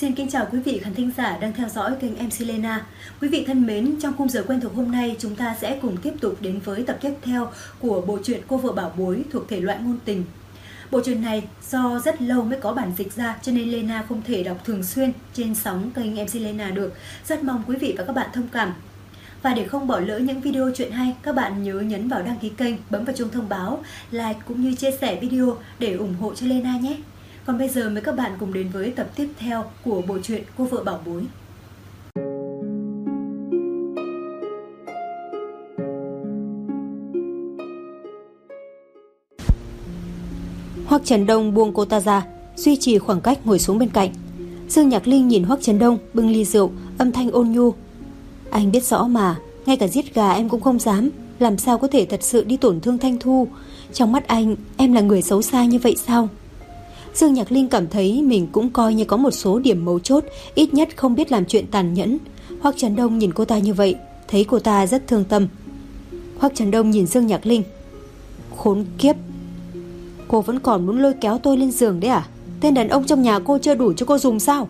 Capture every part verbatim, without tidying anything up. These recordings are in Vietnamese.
Xin kính chào quý vị khán thính giả đang theo dõi kênh em xê Lena. Quý vị thân mến, trong khung giờ quen thuộc hôm nay, chúng ta sẽ cùng tiếp tục đến với tập tiếp theo của bộ truyện Cô vợ bảo bối thuộc thể loại ngôn tình. Bộ truyện này do rất lâu mới có bản dịch ra cho nên Lena không thể đọc thường xuyên trên sóng kênh em xê Lena được. Rất mong quý vị và các bạn thông cảm. Và để không bỏ lỡ những video truyện hay, các bạn nhớ nhấn vào đăng ký kênh, bấm vào chuông thông báo, like cũng như chia sẻ video để ủng hộ cho Lena nhé. Còn bây giờ mời các bạn cùng đến với tập tiếp theo của bộ truyện Cô vợ bảo bối. Hoắc Trấn Đông buông cô ta ra, duy trì khoảng cách ngồi xuống bên cạnh. Dương Nhạc Linh nhìn Hoắc Trấn Đông bưng ly rượu, âm thanh ôn nhu. Anh biết rõ mà, ngay cả giết gà em cũng không dám, làm sao có thể thật sự đi tổn thương Thanh Thu. Trong mắt anh, em là người xấu xa như vậy sao? Dương Nhạc Linh cảm thấy mình cũng coi như có một số điểm mấu chốt, ít nhất không biết làm chuyện tàn nhẫn. Hoắc Trấn Đông nhìn cô ta như vậy, thấy cô ta rất thương tâm. Hoắc Trấn Đông nhìn Dương Nhạc Linh. Khốn kiếp, cô vẫn còn muốn lôi kéo tôi lên giường đấy à? Tên đàn ông trong nhà cô chưa đủ cho cô dùng sao?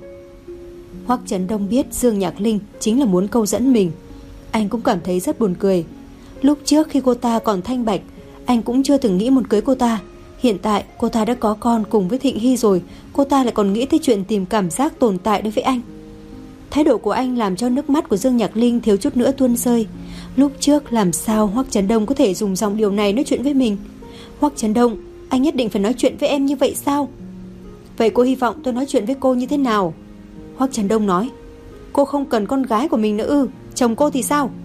Hoắc Trấn Đông biết Dương Nhạc Linh chính là muốn câu dẫn mình. Anh cũng cảm thấy rất buồn cười. Lúc trước khi cô ta còn thanh bạch, anh cũng chưa từng nghĩ muốn cưới cô ta. Hiện tại cô ta đã có con cùng với Thịnh Hy rồi, cô ta lại còn nghĩ tới chuyện tìm cảm giác tồn tại đối với anh. Thái độ của anh làm cho nước mắt của Dương Nhạc Linh thiếu chút nữa tuôn rơi. Lúc trước làm sao Hoắc Trấn Đông có thể dùng giọng điều này nói chuyện với mình? Hoắc Trấn Đông, anh nhất định phải nói chuyện với em như vậy sao? Vậy cô hy vọng tôi nói chuyện với cô như thế nào? Hoắc Trấn Đông nói. Cô không cần con gái của mình nữa ư? Chồng cô thì sao?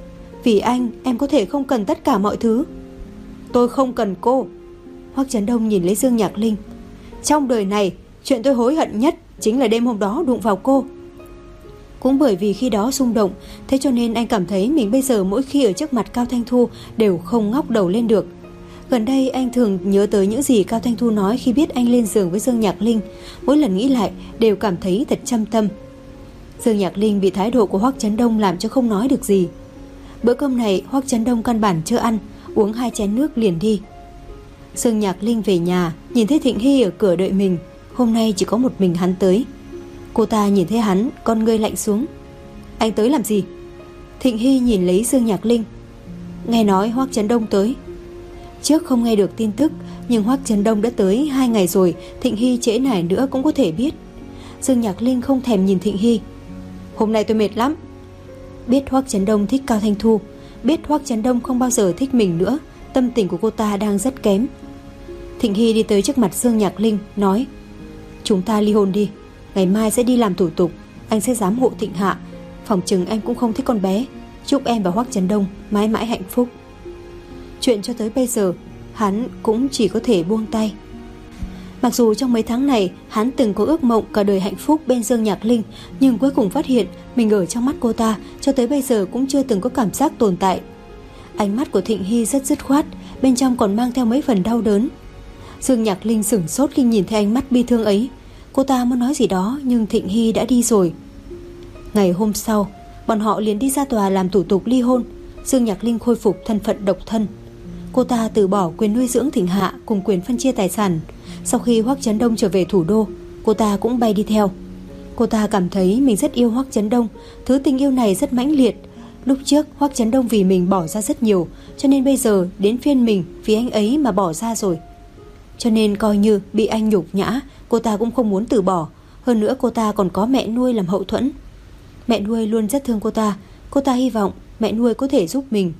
Vì anh, em có thể không cần tất cả mọi thứ. Tôi không cần cô. Hoắc Trấn Đông nhìn lấy Dương Nhạc Linh. Trong đời này, chuyện tôi hối hận nhất chính là đêm hôm đó đụng vào cô. Cũng bởi vì khi đó xung động, thế cho nên anh cảm thấy mình bây giờ mỗi khi ở trước mặt Cao Thanh Thu đều không ngóc đầu lên được. Gần đây anh thường nhớ tới những gì Cao Thanh Thu nói khi biết anh lên giường với Dương Nhạc Linh. Mỗi lần nghĩ lại đều cảm thấy thật chăm tâm. Dương Nhạc Linh bị thái độ của Hoắc Trấn Đông làm cho không nói được gì. Bữa cơm này Hoắc Trấn Đông căn bản chưa ăn, uống hai chén nước liền đi. Dương Nhạc Linh về nhà, nhìn thấy Thịnh Hy ở cửa đợi mình. Hôm nay chỉ có một mình hắn tới. Cô ta nhìn thấy hắn, con ngươi lạnh xuống. Anh tới làm gì? Thịnh Hy nhìn lấy Dương Nhạc Linh. Nghe nói Hoắc Trấn Đông tới. Trước không nghe được tin tức, nhưng Hoắc Trấn Đông đã tới hai ngày rồi, Thịnh Hy trễ nải nữa cũng có thể biết. Dương Nhạc Linh không thèm nhìn Thịnh Hy. Hôm nay tôi mệt lắm. Biết Hoắc Trấn Đông thích Cao Thanh Thu, biết Hoắc Trấn Đông không bao giờ thích mình nữa, tâm tình của cô ta đang rất kém. Thịnh Hy đi tới trước mặt Dương Nhạc Linh, nói. Chúng ta ly hôn đi, ngày mai sẽ đi làm thủ tục, anh sẽ giám hộ Thịnh Hạ. Phòng chừng anh cũng không thích con bé. Chúc em và Hoắc Trấn Đông mãi mãi hạnh phúc. Chuyện cho tới bây giờ, hắn cũng chỉ có thể buông tay. Mặc dù trong mấy tháng này hắn từng có ước mộng cả đời hạnh phúc bên Dương Nhạc Linh, nhưng cuối cùng phát hiện mình ở trong mắt cô ta cho tới bây giờ cũng chưa từng có cảm giác tồn tại. Ánh mắt của Thịnh Hy rất dứt khoát, bên trong còn mang theo mấy phần đau đớn. Dương Nhạc Linh sửng sốt khi nhìn thấy ánh mắt bi thương ấy. Cô ta muốn nói gì đó nhưng Thịnh Hy đã đi rồi. Ngày hôm sau, bọn họ liền đi ra tòa làm thủ tục ly hôn. Dương Nhạc Linh khôi phục thân phận độc thân. Cô ta từ bỏ quyền nuôi dưỡng Thịnh Hạ cùng quyền phân chia tài sản. Sau khi Hoắc Trấn Đông trở về thủ đô, cô ta cũng bay đi theo. Cô ta cảm thấy mình rất yêu Hoắc Trấn Đông. Thứ tình yêu này rất mãnh liệt. Lúc trước Hoắc Trấn Đông vì mình bỏ ra rất nhiều, cho nên bây giờ đến phiên mình vì anh ấy mà bỏ ra rồi. Cho nên coi như bị anh nhục nhã, cô ta cũng không muốn từ bỏ. Hơn nữa cô ta còn có mẹ nuôi làm hậu thuẫn. Mẹ nuôi luôn rất thương cô ta. Cô ta hy vọng mẹ nuôi có thể giúp mình.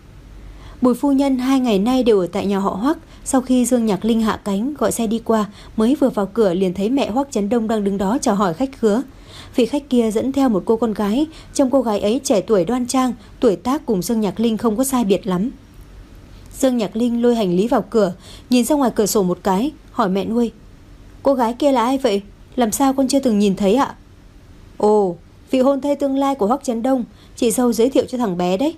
Bùi phu nhân hai ngày nay đều ở tại nhà họ Hoắc. Sau khi Dương Nhạc Linh hạ cánh gọi xe đi qua, mới vừa vào cửa liền thấy mẹ Hoắc Trấn Đông đang đứng đó chào hỏi khách khứa. Vị khách kia dẫn theo một cô con gái. Trông cô gái ấy trẻ tuổi đoan trang, tuổi tác cùng Dương Nhạc Linh không có sai biệt lắm. Dương Nhạc Linh lôi hành lý vào cửa, nhìn ra ngoài cửa sổ một cái, hỏi mẹ nuôi. Cô gái kia là ai vậy? Làm sao con chưa từng nhìn thấy ạ? Ồ, vị hôn thê tương lai của Hoắc Trấn Đông, chị dâu giới thiệu cho thằng bé đấy.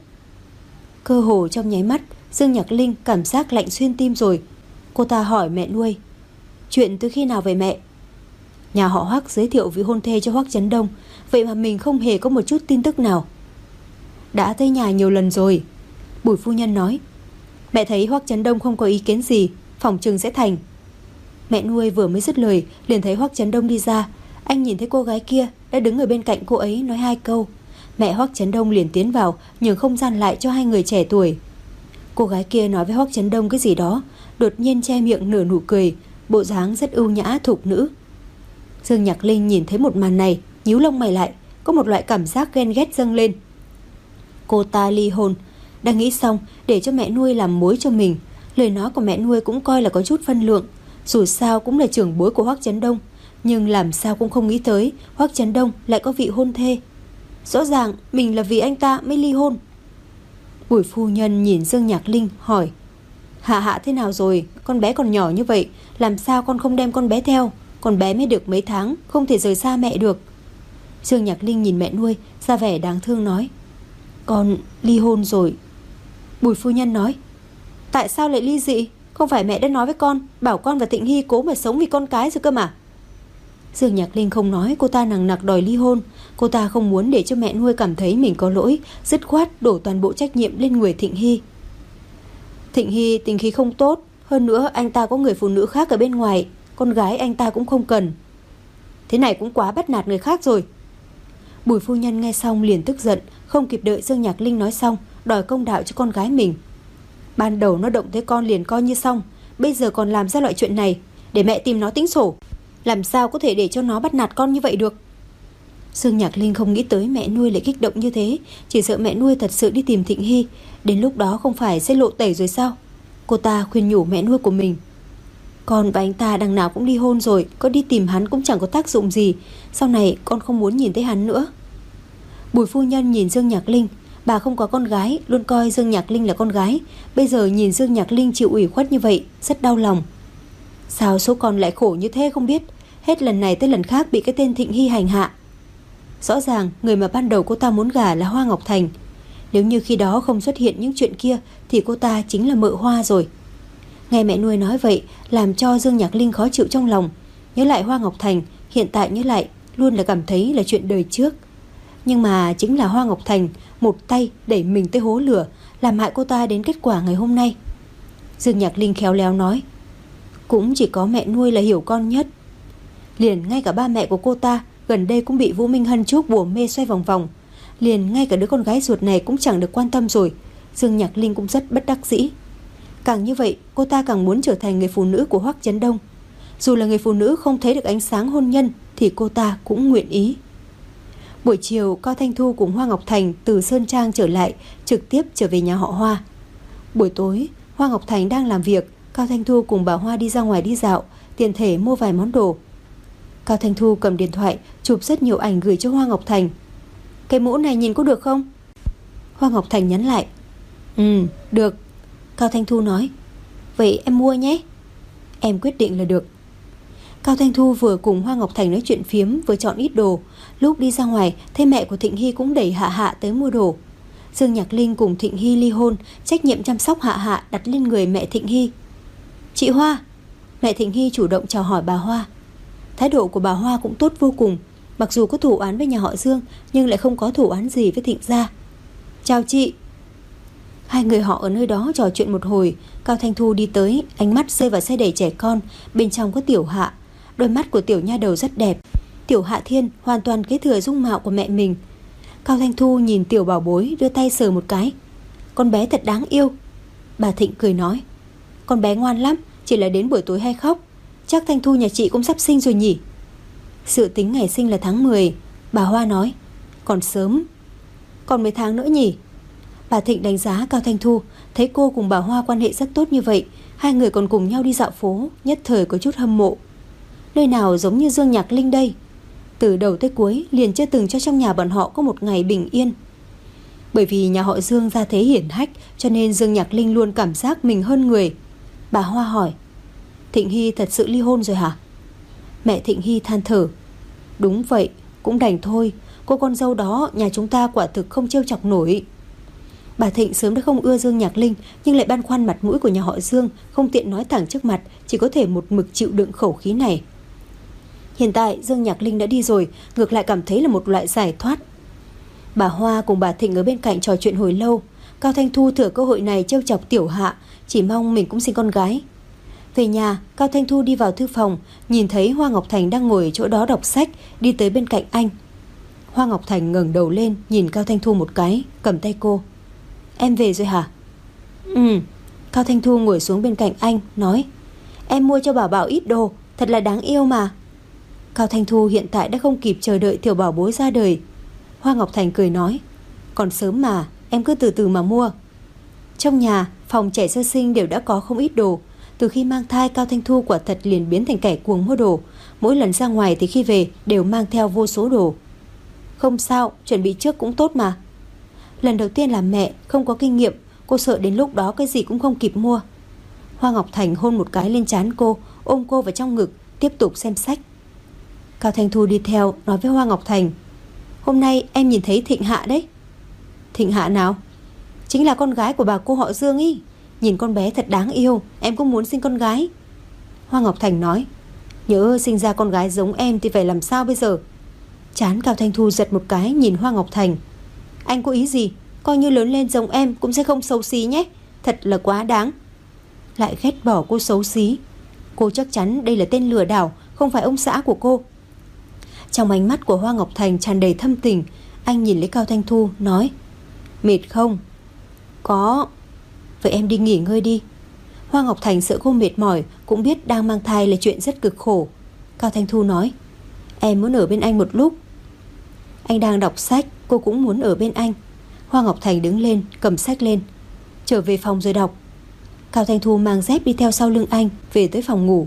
Cơ hồ trong nháy mắt, Dương Nhạc Linh cảm giác lạnh xuyên tim rồi. Cô ta hỏi mẹ nuôi. Chuyện từ khi nào vậy mẹ? Nhà họ Hoắc giới thiệu vị hôn thê cho Hoắc Trấn Đông, vậy mà mình không hề có một chút tin tức nào. Đã tới nhà nhiều lần rồi, Bùi phu nhân nói. Mẹ thấy Hoắc Trấn Đông không có ý kiến gì, phòng chừng sẽ thành. Mẹ nuôi vừa mới dứt lời liền thấy Hoắc Trấn Đông đi ra. Anh nhìn thấy cô gái kia đã đứng ở bên cạnh cô ấy nói hai câu. Mẹ Hoắc Chấn Đông liền tiến vào, nhường không gian lại cho hai người trẻ tuổi. Cô gái kia nói với Hoắc Chấn Đông cái gì đó, đột nhiên che miệng nở nụ cười, bộ dáng rất ưu nhã thục nữ. Dương Nhạc Linh nhìn thấy một màn này, nhíu lông mày lại, có một loại cảm giác ghen ghét dâng lên. Cô ta ly hôn, đang nghĩ xong để cho mẹ nuôi làm mối cho mình. Lời nói của mẹ nuôi cũng coi là có chút phân lượng, dù sao cũng là trưởng bối của Hoắc Chấn Đông, nhưng làm sao cũng không nghĩ tới Hoắc Chấn Đông lại có vị hôn thê. Rõ ràng mình là vì anh ta mới ly hôn. Bùi phu nhân nhìn Dương Nhạc Linh hỏi: Hạ Hạ thế nào rồi? Con bé còn nhỏ như vậy, làm sao con không đem con bé theo? Con bé mới được mấy tháng, không thể rời xa mẹ được. Dương Nhạc Linh nhìn mẹ nuôi, ra vẻ đáng thương nói: Con ly hôn rồi. Bùi phu nhân nói: Tại sao lại ly dị? Không phải mẹ đã nói với con, bảo con và Thịnh Hy cố mà sống vì con cái rồi cơ mà. Dương Nhạc Linh không nói cô ta nằng nặc đòi ly hôn. Cô ta không muốn để cho mẹ nuôi cảm thấy mình có lỗi, dứt khoát đổ toàn bộ trách nhiệm lên người Thịnh Hy. Thịnh Hy tình khí không tốt, hơn nữa anh ta có người phụ nữ khác ở bên ngoài, con gái anh ta cũng không cần. Thế này cũng quá bắt nạt người khác rồi. Bùi phu nhân nghe xong liền tức giận, không kịp đợi Dương Nhạc Linh nói xong, đòi công đạo cho con gái mình. Ban đầu nó động tới con liền coi như xong, bây giờ còn làm ra loại chuyện này, để mẹ tìm nó tính sổ. Làm sao có thể để cho nó bắt nạt con như vậy được. Dương Nhạc Linh không nghĩ tới mẹ nuôi lại kích động như thế, chỉ sợ mẹ nuôi thật sự đi tìm Thịnh Hy, đến lúc đó không phải sẽ lộ tẩy rồi sao. Cô ta khuyên nhủ mẹ nuôi của mình: Con và anh ta đằng nào cũng ly hôn rồi, có đi tìm hắn cũng chẳng có tác dụng gì, sau này con không muốn nhìn thấy hắn nữa. Bùi phu nhân nhìn Dương Nhạc Linh, bà không có con gái, luôn coi Dương Nhạc Linh là con gái, bây giờ nhìn Dương Nhạc Linh chịu ủy khuất như vậy, rất đau lòng. Sao số con lại khổ như thế không biết, hết lần này tới lần khác bị cái tên Thịnh Hy hành hạ. Rõ ràng người mà ban đầu cô ta muốn gả là Hoa Ngọc Thành, nếu như khi đó không xuất hiện những chuyện kia thì cô ta chính là mợ Hoa rồi. Nghe mẹ nuôi nói vậy làm cho Dương Nhạc Linh khó chịu trong lòng, nhớ lại Hoa Ngọc Thành, hiện tại nhớ lại luôn là cảm thấy là chuyện đời trước. Nhưng mà chính là Hoa Ngọc Thành một tay đẩy mình tới hố lửa, làm hại cô ta đến kết quả ngày hôm nay. Dương Nhạc Linh khéo léo nói: Cũng chỉ có mẹ nuôi là hiểu con nhất. Liền ngay cả ba mẹ của cô ta gần đây cũng bị Vũ Minh Hân chuốc bùa mê xoay vòng vòng, liền ngay cả đứa con gái ruột này cũng chẳng được quan tâm rồi. Dương Nhạc Linh cũng rất bất đắc dĩ. Càng như vậy cô ta càng muốn trở thành người phụ nữ của Hoắc Chấn Đông. Dù là người phụ nữ không thấy được ánh sáng hôn nhân thì cô ta cũng nguyện ý. Buổi chiều Cao Thanh Thu cùng Hoa Ngọc Thành từ Sơn Trang trở lại, trực tiếp trở về nhà họ Hoa. Buổi tối Hoa Ngọc Thành đang làm việc, Cao Thanh Thu cùng bà Hoa đi ra ngoài đi dạo, tiện thể mua vài món đồ. Cao Thanh Thu cầm điện thoại chụp rất nhiều ảnh gửi cho Hoa Ngọc Thành. Cái mũ này nhìn có được không? Hoa Ngọc Thành nhắn lại: Ừ, được. Cao Thanh Thu nói: Vậy em mua nhé. Em quyết định là được. Cao Thanh Thu vừa cùng Hoa Ngọc Thành nói chuyện phiếm, vừa chọn ít đồ. Lúc đi ra ngoài thấy mẹ của Thịnh Hy cũng đẩy Hạ Hạ tới mua đồ. Dương Nhạc Linh cùng Thịnh Hy ly hôn, trách nhiệm chăm sóc Hạ Hạ đặt lên người mẹ Thịnh Hy. Chị Hoa. Mẹ Thịnh Hy chủ động chào hỏi bà Hoa. Thái độ của bà Hoa cũng tốt vô cùng, mặc dù có thủ án với nhà họ Dương nhưng lại không có thủ án gì với Thịnh gia. Chào chị. Hai người họ ở nơi đó trò chuyện một hồi. Cao Thanh Thu đi tới, ánh mắt rơi vào xe đẩy trẻ con, bên trong có Tiểu Hạ. Đôi mắt của tiểu nha đầu rất đẹp. Tiểu Hạ Thiên hoàn toàn kế thừa dung mạo của mẹ mình. Cao Thanh Thu nhìn tiểu bảo bối, đưa tay sờ một cái. Con bé thật đáng yêu. Bà Thịnh cười nói: Con bé ngoan lắm, chỉ là đến buổi tối hay khóc. Chắc Thanh Thu nhà chị cũng sắp sinh rồi nhỉ? Dự tính ngày sinh là tháng mười. Bà Hoa nói: Còn sớm. Còn mấy tháng nữa nhỉ? Bà Thịnh đánh giá Cao Thanh Thu, thấy cô cùng bà Hoa quan hệ rất tốt như vậy, hai người còn cùng nhau đi dạo phố, nhất thời có chút hâm mộ. Nơi nào giống như Dương Nhạc Linh đây, từ đầu tới cuối liền chưa từng cho trong nhà bọn họ có một ngày bình yên. Bởi vì nhà họ Dương gia thế hiển hách, cho nên Dương Nhạc Linh luôn cảm giác mình hơn người. Bà Hoa hỏi: Thịnh Hy thật sự ly hôn rồi hả? Mẹ Thịnh Hy than thở: Đúng vậy, cũng đành thôi. Cô con dâu đó nhà chúng ta quả thực không trêu chọc nổi. Bà Thịnh sớm đã không ưa Dương Nhạc Linh, nhưng lại băn khoăn mặt mũi của nhà họ Dương, không tiện nói thẳng trước mặt, chỉ có thể một mực chịu đựng khẩu khí này. Hiện tại Dương Nhạc Linh đã đi rồi, ngược lại cảm thấy là một loại giải thoát. Bà Hoa cùng bà Thịnh ở bên cạnh trò chuyện hồi lâu. Cao Thanh Thu thừa cơ hội này trêu chọc Tiểu Hạ, chỉ mong mình cũng sinh con gái. Về nhà, Cao Thanh Thu đi vào thư phòng, nhìn thấy Hoa Ngọc Thành đang ngồi ở chỗ đó đọc sách, đi tới bên cạnh anh. Hoa Ngọc Thành ngẩng đầu lên, nhìn Cao Thanh Thu một cái, cầm tay cô. Em về rồi hả? Ừ. Cao Thanh Thu ngồi xuống bên cạnh anh, nói. Em mua cho Bảo Bảo ít đồ, thật là đáng yêu mà. Cao Thanh Thu hiện tại đã không kịp chờ đợi tiểu bảo bối ra đời. Hoa Ngọc Thành cười nói. Còn sớm mà, em cứ từ từ mà mua. Trong nhà, phòng trẻ sơ sinh đều đã có không ít đồ. Từ khi mang thai, Cao Thanh Thu quả thật liền biến thành kẻ cuồng mua đồ. Mỗi lần ra ngoài thì khi về đều mang theo vô số đồ. Không sao, chuẩn bị trước cũng tốt mà. Lần đầu tiên làm mẹ, không có kinh nghiệm, cô sợ đến lúc đó cái gì cũng không kịp mua. Hoa Ngọc Thành hôn một cái lên trán cô, ôm cô vào trong ngực, tiếp tục xem sách. Cao Thanh Thu đi theo, nói với Hoa Ngọc Thành. Hôm nay em nhìn thấy Thịnh Hạ đấy. Thịnh Hạ nào? Chính là con gái của bà cô họ Dương ý. Nhìn con bé thật đáng yêu, em cũng muốn sinh con gái. Hoa Ngọc Thành nói. Nhớ sinh ra con gái giống em thì phải làm sao bây giờ? Trán Cao Thanh Thu giật một cái, nhìn Hoa Ngọc Thành. Anh có ý gì? Coi như lớn lên giống em cũng sẽ không xấu xí nhé. Thật là quá đáng. Lại ghét bỏ cô xấu xí. Cô chắc chắn đây là tên lừa đảo, không phải ông xã của cô. Trong ánh mắt của Hoa Ngọc Thành tràn đầy thâm tình. Anh nhìn lấy Cao Thanh Thu, nói. Mệt không? Có. Vậy em đi nghỉ ngơi đi. Hoa Ngọc Thành sợ cô mệt mỏi, cũng biết đang mang thai là chuyện rất cực khổ. Cao Thanh Thu nói. Em muốn ở bên anh một lúc. Anh đang đọc sách, cô cũng muốn ở bên anh. Hoa Ngọc Thành đứng lên, cầm sách lên. Trở về phòng rồi đọc. Cao Thanh Thu mang dép đi theo sau lưng anh, về tới phòng ngủ.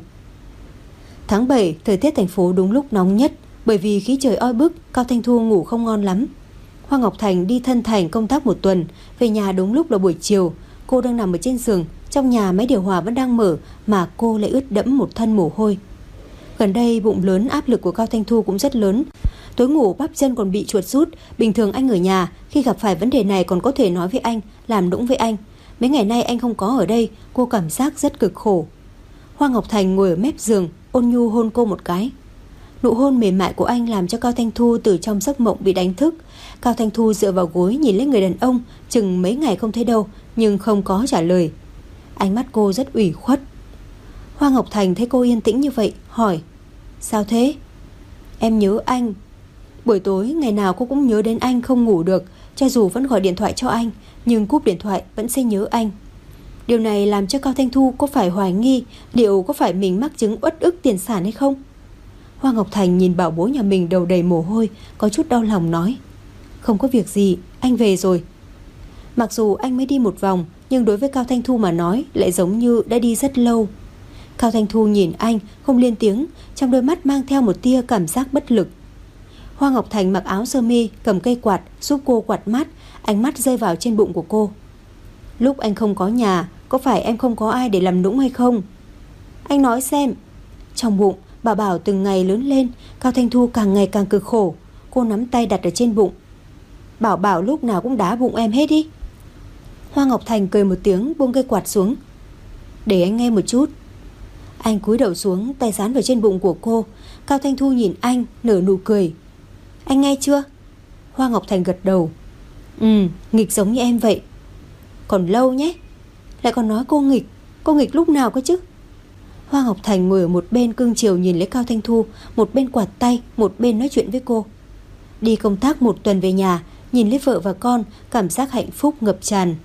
Tháng bảy, thời tiết thành phố đúng lúc nóng nhất. Bởi vì khí trời oi bức, Cao Thanh Thu ngủ không ngon lắm. Hoa Ngọc Thành đi thân thành công tác một tuần, về nhà đúng lúc là buổi chiều. Cô đang nằm ở trên giường, trong nhà máy điều hòa vẫn đang mở, mà cô lại ướt đẫm một thân mồ hôi. Gần đây bụng lớn, áp lực của Cao Thanh Thu cũng rất lớn. Tối ngủ bắp chân còn bị chuột rút. Bình thường anh ở nhà, khi gặp phải vấn đề này còn có thể nói với anh, làm nũng với anh. Mấy ngày nay anh không có ở đây, cô cảm giác rất cực khổ. Hoa Ngọc Thành ngồi ở mép giường, ôn nhu hôn cô một cái. Nụ hôn mềm mại của anh làm cho Cao Thanh Thu từ trong giấc mộng bị đánh thức. Cao Thanh Thu dựa vào gối nhìn lên người đàn ông, chừng mấy ngày không thấy đâu, nhưng không có trả lời. Ánh mắt cô rất ủy khuất. Hoa Ngọc Thành thấy cô yên tĩnh như vậy, hỏi. Sao thế? Em nhớ anh. Buổi tối ngày nào cô cũng nhớ đến anh không ngủ được. Cho dù vẫn gọi điện thoại cho anh, nhưng cúp điện thoại vẫn sẽ nhớ anh. Điều này làm cho Cao Thanh Thu có phải hoài nghi liệu có phải mình mắc chứng uất ức tiền sản hay không. Hoa Ngọc Thành nhìn bảo bối nhà mình đầu đầy mồ hôi, có chút đau lòng nói. Không có việc gì, anh về rồi. Mặc dù anh mới đi một vòng, nhưng đối với Cao Thanh Thu mà nói lại giống như đã đi rất lâu. Cao Thanh Thu nhìn anh không lên tiếng, trong đôi mắt mang theo một tia cảm giác bất lực. Hoa Ngọc Thành mặc áo sơ mi, cầm cây quạt giúp cô quạt mát. Ánh mắt rơi vào trên bụng của cô. Lúc anh không có nhà, có phải em không có ai để làm nũng hay không? Anh nói xem. Trong bụng Bảo Bảo từng ngày lớn lên, Cao Thanh Thu càng ngày càng cực khổ. Cô nắm tay đặt ở trên bụng. Bảo Bảo lúc nào cũng đá bụng em hết đi. Hoa Ngọc Thành cười một tiếng, buông cây quạt xuống. Để anh nghe một chút. Anh cúi đầu xuống, tay dán vào trên bụng của cô. Cao Thanh Thu nhìn anh, nở nụ cười. Anh nghe chưa? Hoa Ngọc Thành gật đầu. Ừ, nghịch giống như em vậy. Còn lâu nhé. Lại còn nói cô nghịch. Cô nghịch lúc nào cơ chứ? Hoa Ngọc Thành ngồi ở một bên cưng chiều nhìn lấy Cao Thanh Thu, một bên quạt tay, một bên nói chuyện với cô. Đi công tác một tuần về nhà, nhìn lấy vợ và con, cảm giác hạnh phúc ngập tràn.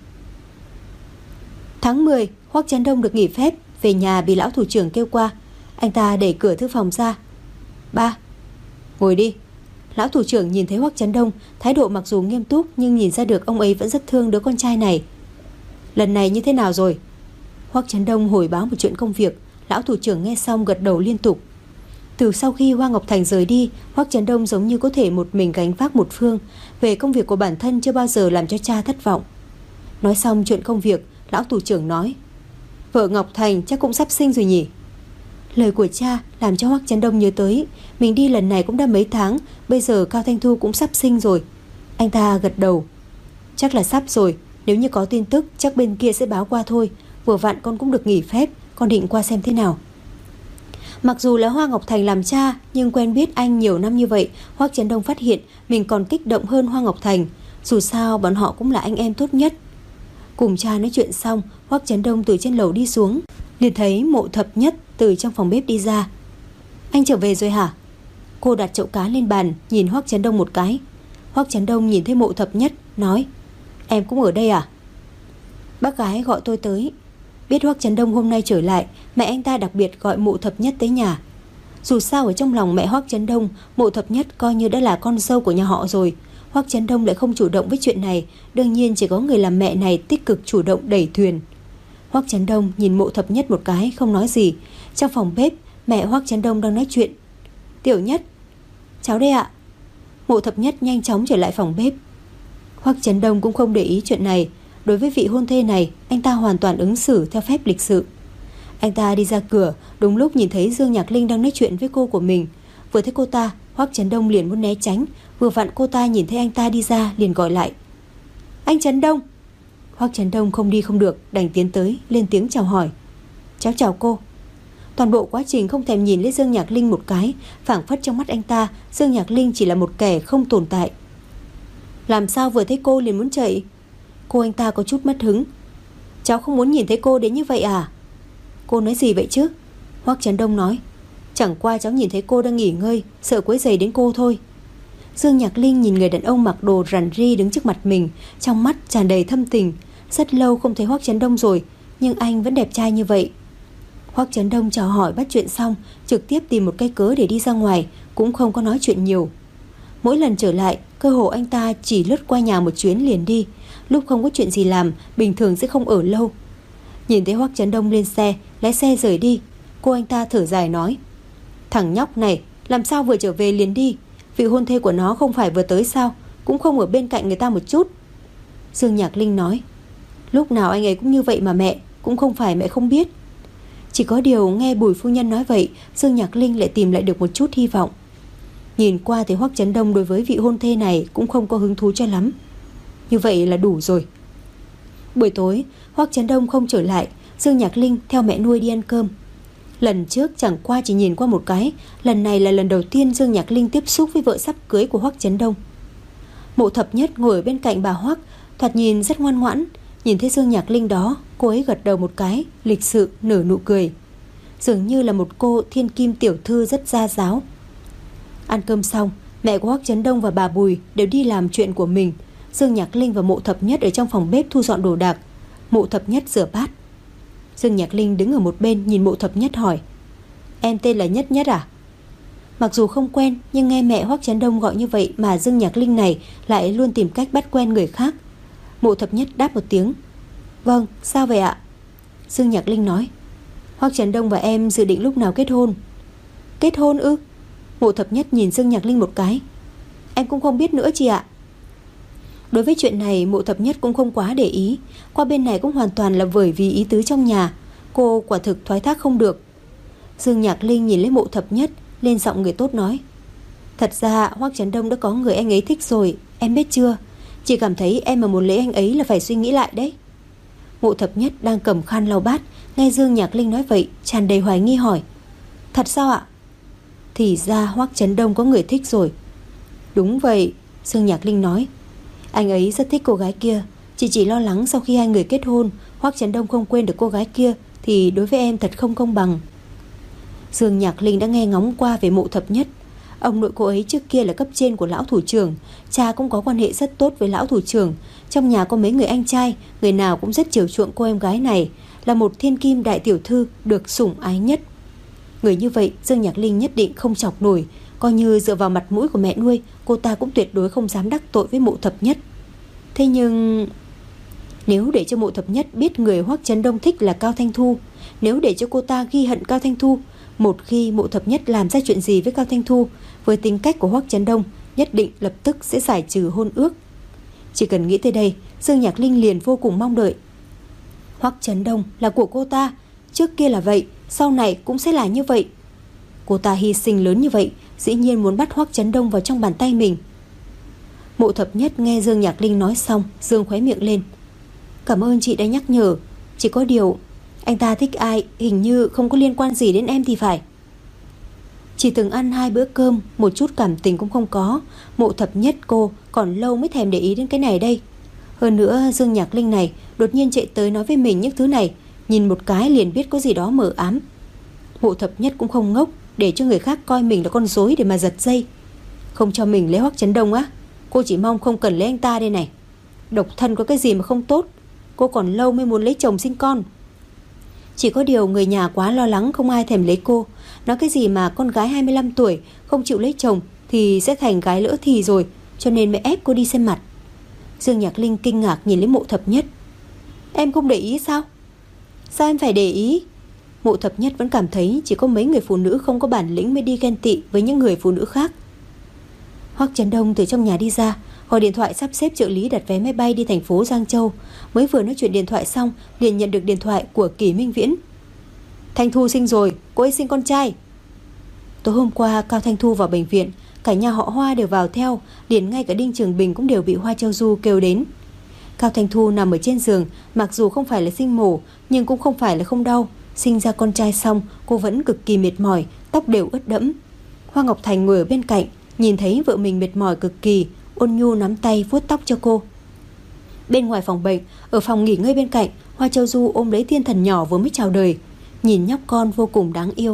Tháng mười, Hoắc Chấn Đông được nghỉ phép, về nhà bị lão thủ trưởng kêu qua. Anh ta đẩy cửa thư phòng ra. Ba, ngồi đi. Lão thủ trưởng nhìn thấy Hoắc Chấn Đông, thái độ mặc dù nghiêm túc nhưng nhìn ra được ông ấy vẫn rất thương đứa con trai này. Lần này như thế nào rồi? Hoắc Chấn Đông hồi báo một chuyện công việc. Lão thủ trưởng nghe xong gật đầu liên tục. Từ sau khi Hoa Ngọc Thành rời đi, Hoắc Chấn Đông giống như có thể một mình gánh vác một phương. Về công việc của bản thân chưa bao giờ làm cho cha thất vọng. Nói xong chuyện công việc, lão thủ trưởng nói. Vợ Ngọc Thành chắc cũng sắp sinh rồi nhỉ? Lời của cha làm cho Hoắc Chấn Đông nhớ tới, mình đi lần này cũng đã mấy tháng, bây giờ Cao Thanh Thu cũng sắp sinh rồi. Anh ta gật đầu. Chắc là sắp rồi, nếu như có tin tức chắc bên kia sẽ báo qua thôi. Vừa vặn con cũng được nghỉ phép, con định qua xem thế nào. Mặc dù là Hoa Ngọc Thành làm cha, nhưng quen biết anh nhiều năm như vậy, Hoắc Chấn Đông phát hiện mình còn kích động hơn Hoa Ngọc Thành. Dù sao bọn họ cũng là anh em tốt nhất. Cùng cha nói chuyện xong, Hoắc Chấn Đông từ trên lầu đi xuống. liền thấy Mộ Thập Nhất từ trong phòng bếp đi ra. Anh trở về rồi hả? Cô đặt chậu cá lên bàn, nhìn Hoắc Chấn Đông một cái. Hoắc Chấn Đông nhìn thấy Mộ Thập Nhất, nói: Em cũng ở đây à? Bác gái gọi tôi tới. Biết Hoắc Chấn Đông hôm nay trở lại, mẹ anh ta đặc biệt gọi Mộ Thập Nhất tới nhà. Dù sao ở trong lòng mẹ Hoắc Chấn Đông, Mộ Thập Nhất coi như đã là con dâu của nhà họ rồi. Hoắc Chấn Đông lại không chủ động với chuyện này, đương nhiên chỉ có người làm mẹ này tích cực chủ động đẩy thuyền. Hoắc Chấn Đông nhìn Mộ Thập Nhất một cái, không nói gì. Trong phòng bếp, mẹ Hoắc Chấn Đông đang nói chuyện. Tiểu Nhất, cháu đây ạ. Mộ Thập Nhất nhanh chóng trở lại phòng bếp. Hoắc Chấn Đông cũng không để ý chuyện này. Đối với vị hôn thê này, anh ta hoàn toàn ứng xử theo phép lịch sự. Anh ta đi ra cửa, đúng lúc nhìn thấy Dương Nhạc Linh đang nói chuyện với cô của mình. Vừa thấy cô ta, Hoắc Chấn Đông liền muốn né tránh. Vừa vặn cô ta nhìn thấy anh ta đi ra, liền gọi lại: Anh Chấn Đông. Hoắc Chấn Đông không đi không được, đành tiến tới, lên tiếng chào hỏi: Cháu chào cô. Toàn bộ quá trình không thèm nhìn lên Dương Nhạc Linh một cái, phảng phất trong mắt anh ta Dương Nhạc Linh chỉ là một kẻ không tồn tại. Làm sao vừa thấy cô liền muốn chạy? Cô anh ta có chút mất hứng. Cháu không muốn nhìn thấy cô đến như vậy à? Cô nói gì vậy chứ? Hoắc Chấn Đông nói: Chẳng qua cháu nhìn thấy cô đang nghỉ ngơi, sợ quấy rầy đến cô thôi. Dương Nhạc Linh nhìn người đàn ông mặc đồ rằn ri đứng trước mặt mình, trong mắt tràn đầy thâm tình. Rất lâu không thấy Hoắc Chấn Đông rồi, nhưng anh vẫn đẹp trai như vậy. Hoắc Chấn Đông chào hỏi bắt chuyện xong, trực tiếp tìm một cái cớ để đi ra ngoài, cũng không có nói chuyện nhiều. Mỗi lần trở lại, cơ hồ anh ta chỉ lướt qua nhà một chuyến liền đi. Lúc không có chuyện gì làm, bình thường sẽ không ở lâu. Nhìn thấy Hoắc Chấn Đông lên xe, lái xe rời đi, cô anh ta thở dài nói: Thằng nhóc này, làm sao vừa trở về liền đi? Vị hôn thê của nó không phải vừa tới sao? Cũng không ở bên cạnh người ta một chút. Dương Nhạc Linh nói: Lúc nào anh ấy cũng như vậy mà mẹ, cũng không phải mẹ không biết. Chỉ có điều nghe Bùi phu nhân nói vậy, Dương Nhạc Linh lại tìm lại được một chút hy vọng. Nhìn qua thấy Hoắc Chấn Đông đối với vị hôn thê này cũng không có hứng thú cho lắm. Như vậy là đủ rồi. Buổi tối, Hoắc Chấn Đông không trở lại, Dương Nhạc Linh theo mẹ nuôi đi ăn cơm. Lần trước chẳng qua chỉ nhìn qua một cái, lần này là lần đầu tiên Dương Nhạc Linh tiếp xúc với vợ sắp cưới của Hoắc Chấn Đông. Mộ Thập Nhất ngồi ở bên cạnh bà Hoắc, thoạt nhìn rất ngoan ngoãn. Nhìn thấy Dương Nhạc Linh đó, cô ấy gật đầu một cái, lịch sự nở nụ cười, dường như là một cô thiên kim tiểu thư rất gia giáo. Ăn cơm xong, mẹ của Hoắc Chấn Đông và bà Bùi đều đi làm chuyện của mình. Dương Nhạc Linh và Mộ Thập Nhất ở trong phòng bếp thu dọn đồ đạc, Mộ Thập Nhất rửa bát. Dương Nhạc Linh đứng ở một bên nhìn Mộ Thập Nhất hỏi: Em tên là Nhất Nhất à? Mặc dù không quen, nhưng nghe mẹ Hoắc Chấn Đông gọi như vậy mà Dương Nhạc Linh này lại luôn tìm cách bắt quen người khác. Mộ Thập Nhất đáp một tiếng: Vâng, sao vậy ạ? Dương Nhạc Linh nói: Hoắc Chấn Đông và em dự định lúc nào kết hôn? Kết hôn ư? Mộ Thập Nhất nhìn Dương Nhạc Linh một cái: Em cũng không biết nữa chị ạ. Đối với chuyện này Mộ Thập Nhất cũng không quá để ý. Qua bên này cũng hoàn toàn là bởi vì ý tứ trong nhà. Cô quả thực thoái thác không được. Dương Nhạc Linh nhìn lấy Mộ Thập Nhất, lên giọng người tốt nói: Thật ra Hoắc Chấn Đông đã có người anh ấy thích rồi, em biết chưa? Chỉ cảm thấy em mà muốn lấy anh ấy là phải suy nghĩ lại đấy. Mộ Thập Nhất đang cầm khăn lau bát, nghe Dương Nhạc Linh nói vậy, tràn đầy hoài nghi hỏi: Thật sao ạ? Thì ra Hoắc Chấn Đông có người thích rồi. Đúng vậy, Dương Nhạc Linh nói. Anh ấy rất thích cô gái kia, chỉ chỉ lo lắng sau khi hai người kết hôn, Hoắc Chấn Đông không quên được cô gái kia thì đối với em thật không công bằng. Dương Nhạc Linh đã nghe ngóng qua về Mộ Thập Nhất. Ông nội cô ấy trước kia là cấp trên của lão thủ trưởng, cha cũng có quan hệ rất tốt với lão thủ trưởng. Trong nhà có mấy người anh trai, người nào cũng rất chiều chuộng cô em gái này, là một thiên kim đại tiểu thư được sủng ái nhất. Người như vậy Dương Nhạc Linh nhất định không chọc nổi. Coi như dựa vào mặt mũi của mẹ nuôi, cô ta cũng tuyệt đối không dám đắc tội với Mộ Thập Nhất. Thế nhưng nếu để cho Mộ Thập Nhất biết người Hoắc Chấn Đông thích là Cao Thanh Thu, nếu để cho cô ta ghi hận Cao Thanh Thu, một khi Mộ Thập Nhất làm ra chuyện gì với Cao Thanh Thu, với tính cách của Hoắc Chấn Đông, nhất định lập tức sẽ giải trừ hôn ước. Chỉ cần nghĩ tới đây, Dương Nhạc Linh liền vô cùng mong đợi. Hoắc Chấn Đông là của cô ta, trước kia là vậy, sau này cũng sẽ là như vậy. Cô ta hy sinh lớn như vậy, dĩ nhiên muốn bắt Hoắc Chấn Đông vào trong bàn tay mình. Mộ Thập Nhất nghe Dương Nhạc Linh nói xong, dương khóe miệng lên. Cảm ơn chị đã nhắc nhở, chỉ có điều anh ta thích ai hình như không có liên quan gì đến em thì phải. Chỉ từng ăn hai bữa cơm, một chút cảm tình cũng không có. Mộ Thập Nhất cô còn lâu mới thèm để ý đến cái này đây. Hơn nữa Dương Nhạc Linh này đột nhiên chạy tới nói với mình những thứ này, nhìn một cái liền biết có gì đó mờ ám. Mộ Thập Nhất cũng không ngốc, để cho người khác coi mình là con rối để mà giật dây. Không cho mình lấy Hoắc Chấn Đông á? Cô chỉ mong không cần lấy anh ta đây này. Độc thân có cái gì mà không tốt. Cô còn lâu mới muốn lấy chồng sinh con. Chỉ có điều người nhà quá lo lắng, không ai thèm lấy cô. Nói cái gì mà con gái hai mươi lăm tuổi không chịu lấy chồng thì sẽ thành gái lỡ thì rồi, cho nên mới ép cô đi xem mặt. Dương Nhạc Linh kinh ngạc nhìn lấy Mộ Thập Nhất. Em không để ý sao? Sao em phải để ý? Mộ Thập Nhất vẫn cảm thấy chỉ có mấy người phụ nữ không có bản lĩnh mới đi ghen tị với những người phụ nữ khác. Hoắc Chấn Đông từ trong nhà đi ra, gọi điện thoại sắp xếp trợ lý đặt vé máy bay đi thành phố Giang Châu. Mới vừa nói chuyện điện thoại xong liền nhận được điện thoại của Kỷ Minh Viễn. Thanh Thu sinh rồi, cô ấy sinh con trai. Tối hôm qua Cao Thanh Thu vào bệnh viện, cả nhà họ Hoa đều vào theo, liền ngay cả Đinh Trường Bình cũng đều bị Hoa Châu Du kêu đến. Cao Thanh Thu nằm ở trên giường, mặc dù không phải là sinh mổ nhưng cũng không phải là không đau. Sinh ra con trai xong cô vẫn cực kỳ mệt mỏi, tóc đều ướt đẫm. Hoa Ngọc Thành ngồi ở bên cạnh, nhìn thấy vợ mình mệt mỏi cực kỳ, ôn nhu nắm tay vuốt tóc cho cô. Bên ngoài phòng bệnh, ở phòng nghỉ ngơi bên cạnh, Hoa Châu Du ôm lấy thiên thần nhỏ vừa mới chào đời, nhìn nhóc con vô cùng đáng yêu.